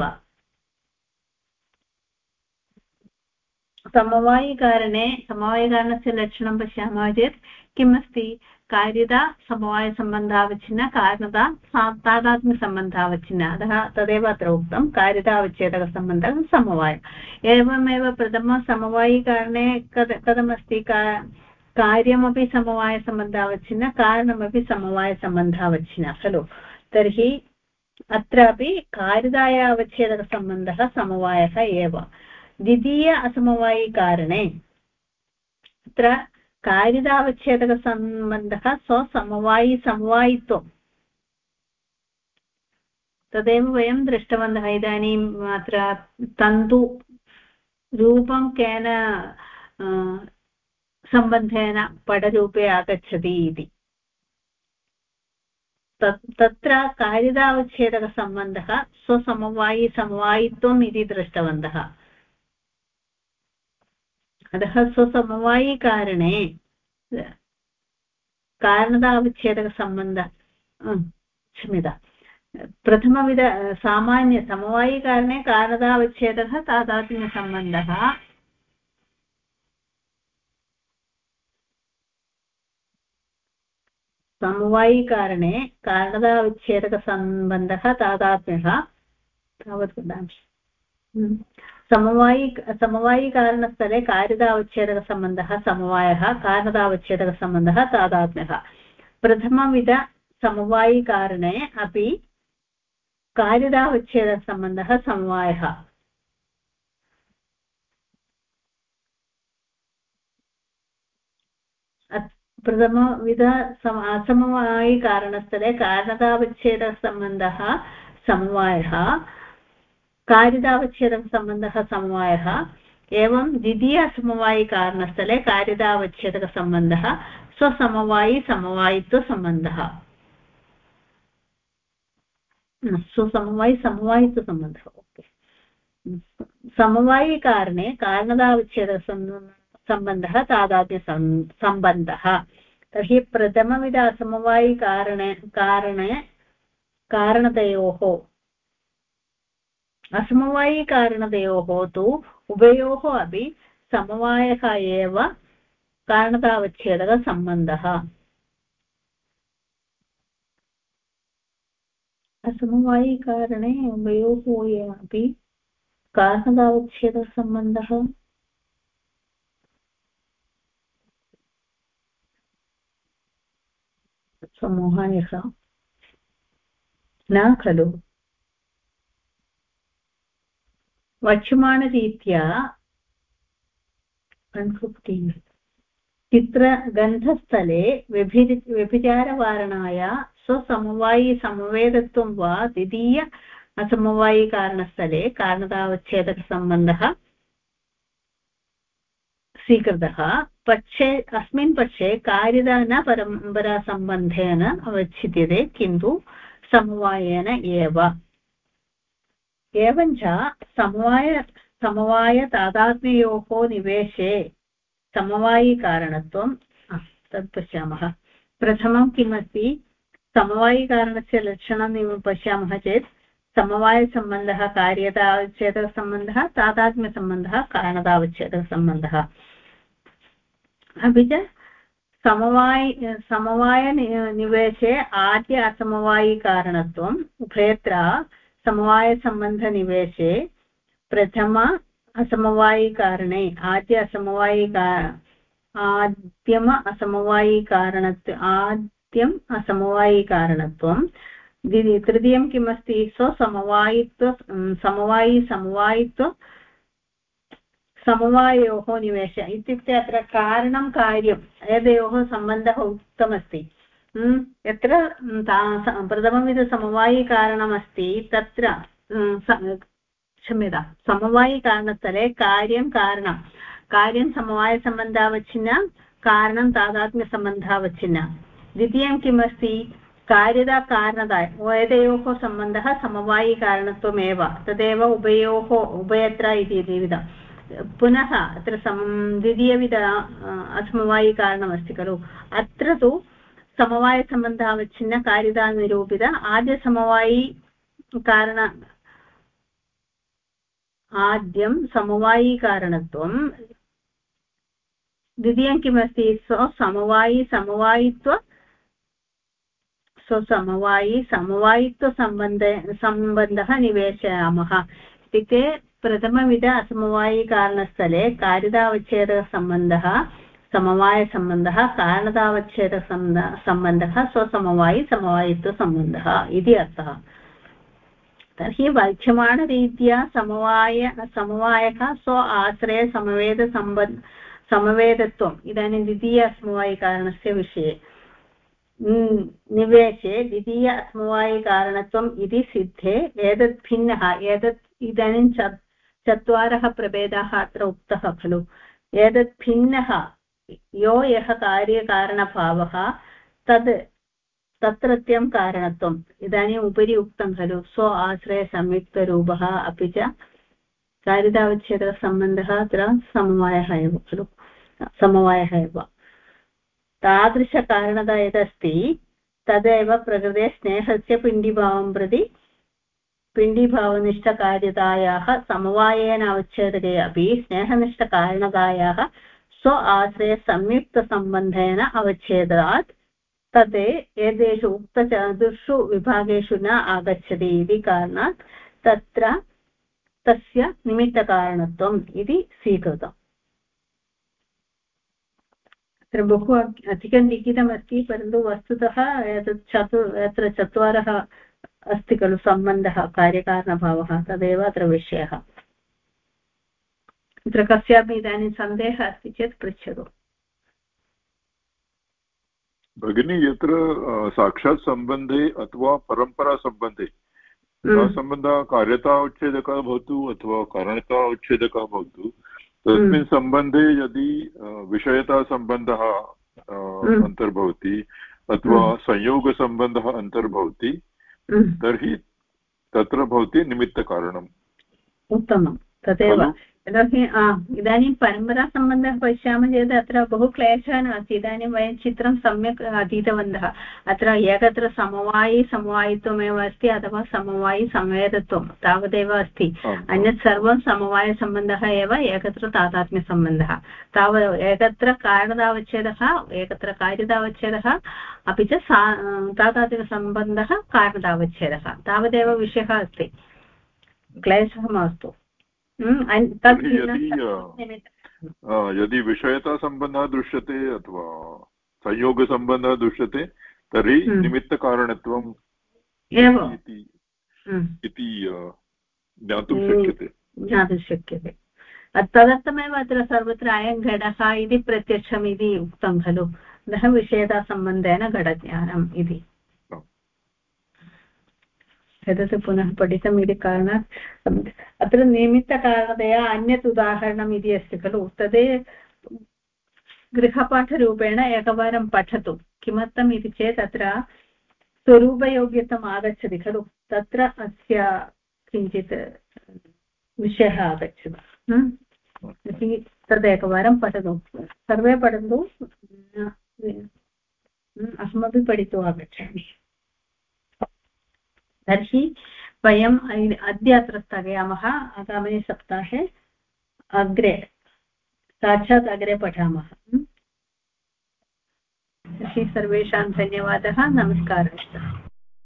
समवायिकारणस्य लक्षणं पश्यामः चेत् किम् अस्ति? कार्यदा समवायसम्बन्धावच्छिन्न कारणदा तादात्म्यसम्बन्धावच्छिन्न। अतः तदेव अत्र उक्तं कार्यदावच्छेदकसम्बन्धः समवाय। एवमेव प्रथमसमवायिकारणे कथमस्ति? कार्यमपि समवायसम्बन्धावच्छिन्न कारणमपि समवायसम्बन्धावच्छिन्न खलु। तर्हि अत्रापि कार्यदायावच्छेदकसम्बन्धः समवायः एव। द्वितीय असमवायिकारणे अत्र कार्यदावच्छेदकसम्बन्धः स्वसमवायित्वं तदेव वयं दृष्टवन्तः। इदानीम् अत्र तन्तुरूपं केन सम्बन्धेन पडरूपे आगच्छति इति। तत्र कार्यदावच्छेदकसम्बन्धः स्वसमवायित्वम् इति दृष्टवन्तः। अतः स्वसमवायिकारणे कारणदावच्छेदकसम्बन्धः क्षम्यता प्रथमविध सामान्यसमवायिकारणे कारणदावच्छेदकः तादात्म्यसम्बन्धः समवायिकारणे कारणदावच्छेदकसम्बन्धः तादात्म्यः तावत् वदामि। समवायिकारणस्थले कार्यदावच्छेदकसम्बन्धः समवायः कारणदावच्छेदकसम्बन्धः तादात्म्यः। प्रथमविधसमवायिकारणे अपि कार्यदावच्छेदकसम्बन्धः समवायः। प्रथमविध असमवायिकारणस्थले कारणदावच्छेदकसम्बन्धः समवायः कार्यदावच्छेदकसम्बन्धः समवायः। एवं द्वितीयसमवायिकारणस्थले कार्यदावच्छेदकसम्बन्धः स्वसमवायिसमवायित्वसम्बन्धः। समवायित्वसम्बन्धः ओके समवायिकारणे कारणतावच्छेदसम्बन्धः तादात्म्यसम्बन्धः तर्हि प्रथमविध असमवायिकारणतयोः तु उभयोः अपि समवायः एव कारणतावच्छेदकसम्बन्धः असमवायिकारणे उभयोः अपि कारणतावच्छेदकसम्बन्धः समवायः न खलु वक्ष्यमाणरीत्या 115 चित्रगन्धस्थले व्यभिचारवारणाय स्वसमवायि समवेदत्वं वा द्वितीय असमवायिकारणस्थले कारणतावच्छेदकसम्बन्धः स्वीकृतः पक्षे अस्मिन् पक्षे कार्यता न परम्परासम्बन्धेन अवच्छिद्यते किन्तु समवायेन एव एवञ्च समवायतादात्म्ययोः निवेशे समवायिकारणत्वं तत् पश्यामः प्रथमं किमस्ति समवायिकारणस्य लक्षणं पश्यामः चेत् समवायसम्बन्धः कार्यतावच्छेदकसम्बन्धः तादात्म्यसम्बन्धः कारणतावच्छेदकसम्बन्धः अपि च समवायनिवेशे आद्य असमवायिकारणत्वम् उभयत्र समवायसम्बन्धनिवेशे प्रथम असमवायिकारणे आद्यम असमवायिकारणत्वं तृतीयं किमस्ति समवायित्व समवायोः निवेश इत्युक्ते अत्र कारणं कार्यम् एतयोः सम्बन्धः उक्तमस्ति यत्र प्रथमविधसमवायिकारणमस्ति तत्र क्षम्यतां समवायिकारणस्थले कार्यं कार्यं समवायसम्बन्धावच्छिन्न कारणं तादात्म्यसम्बन्धावच्छिन्न द्वितीयं किमस्ति कार्यता कारणता एतयोः सम्बन्धः समवायिकारणत्वमेव तदेव उभयत्र इति द्विविधं पुनः अत्र द्वितीयविध असमवायिकारणमस्ति खलु अत्र तु समवायसम्बन्धावच्छिन्न कार्यतानिरूपित आद्यं समवायिकारणत्वं द्वितीयं किमस्ति समवायित्वसम्बन्धः निवेशयामः इत्युक्ते प्रथमविध असमवायिकारणस्थले कार्यतावच्छेदकसम्बन्धः समवायसम्बन्धः कारणतावच्छेदकसम्बन्धः समवायित्वसम्बन्धः इति अर्थः तर्हि वक्ष्यमाणरीत्या समवायः स्व आश्रय समवेदत्वम् इदानीं द्वितीय असमवायिकारणस्य विषये निवेशे द्वितीय असमवायिकारणत्वम् इति सिद्धे एतत् भिन्नः इदानीं चत्वारः प्रभेदाः अत्र उक्तः खलु एतत् भिन्नः यः कार्यकारणभावः तत्रत्यं कारणत्वम् इदानीम् उपरि उक्तं खलु स्व आश्रयसंयुक्तरूपः अपि च कार्यतावच्छेदकसम्बन्धः अत्र समवायः एव खलु समवायः एव तादृशकारणता यदस्ति तदेव प्रकृते स्नेहस्य पिण्डीभावं प्रति पिण्डीभावनिष्ठकार्यतायाः समवायेन अवच्छेदके अपि स्नेहनिष्ठकारणतायाः स्व आश्रयसंयुक्तसम्बन्धेन अवच्छेदात् तत् एतेषु उक्तचतुर्षु विभागेषु न आगच्छति इति कारणात् तत्र तस्य निमित्तकारणत्वम् इति स्वीकृतम् अत्र बहु अधिकं लिखितमस्ति परन्तु वस्तुतः अत्र चत्वारः अस्ति खलु सम्बन्धः कार्यकारणभावः तदेव अत्र विषयः अत्र कस्यापि इदानीं सन्देहः अस्ति चेत् पृच्छतु भगिनी यत्र साक्षात् सम्बन्धे अथवा परम्परासम्बन्धे सम्बन्धः कार्यता उच्छेदकः भवतु अथवा कारणता उच्छेदकः भवतु तस्मिन् सम्बन्धे यदि विषयतासम्बन्धः अन्तर्भवति अथवा संयोगसम्बन्धः अन्तर्भवति तर्हि तत्र भवति निमित्तकारणम्। उत्तमं तदेव। खलु? यतोहि इदानीं परम्परासम्बन्धः पश्यामः चेत् अत्र बहु क्लेशः नास्ति। इदानीं वयं चित्रं सम्यक् अधीतवन्तः। अत्र एकत्र समवायि समवायित्वमेव अस्ति अथवा समवायि समवेतत्वं तावदेव अस्ति। अन्यत् सर्वं समवायसम्बन्धः एव, एकत्र तादात्म्यसम्बन्धः। एकत्र कारणतावच्छेदः, एकत्र कार्यतावच्छेदः, अपि च तादात्म्यसम्बन्धः कारणतावच्छेदः, तावदेव विषयः अस्ति। क्लेशः मास्तु। यदि विषयतासम्बन्धः दृश्यते अथवा संयोगसम्बन्धः दृश्यते तर्हि निमित्तकारणत्वम् इति ज्ञातुं शक्यते। तदर्थमेव अत्र सर्वत्र अयं घटः इति प्रत्यक्षम् इति उक्तं खलु। अतः विषयतासम्बन्धेन घटज्ञानम् इति। एतत् पुनः पठितम् इति कारणात् अत्र निमित्तकारणतया अन्यत् उदाहरणम् इति अस्ति खलु, तद् गृहपाठरूपेण एकवारं पठतु। किमर्थम् इति चेत् अत्र स्वरूपयोग्यत्वम् आगच्छति खलु, तत्र अस्य किञ्चित् विषयः आगच्छति। तदेकवारं पठतु, सर्वे पठन्तु, अहमपि पठित्वा आगच्छामि। तर्हि वयम् अद्य अत्र स्थगयामः। आगामिनि सप्ताहे अग्रे साक्षात् अग्रे पठामः। तर्हि सर्वेषां धन्यवादः। नमस्कारः।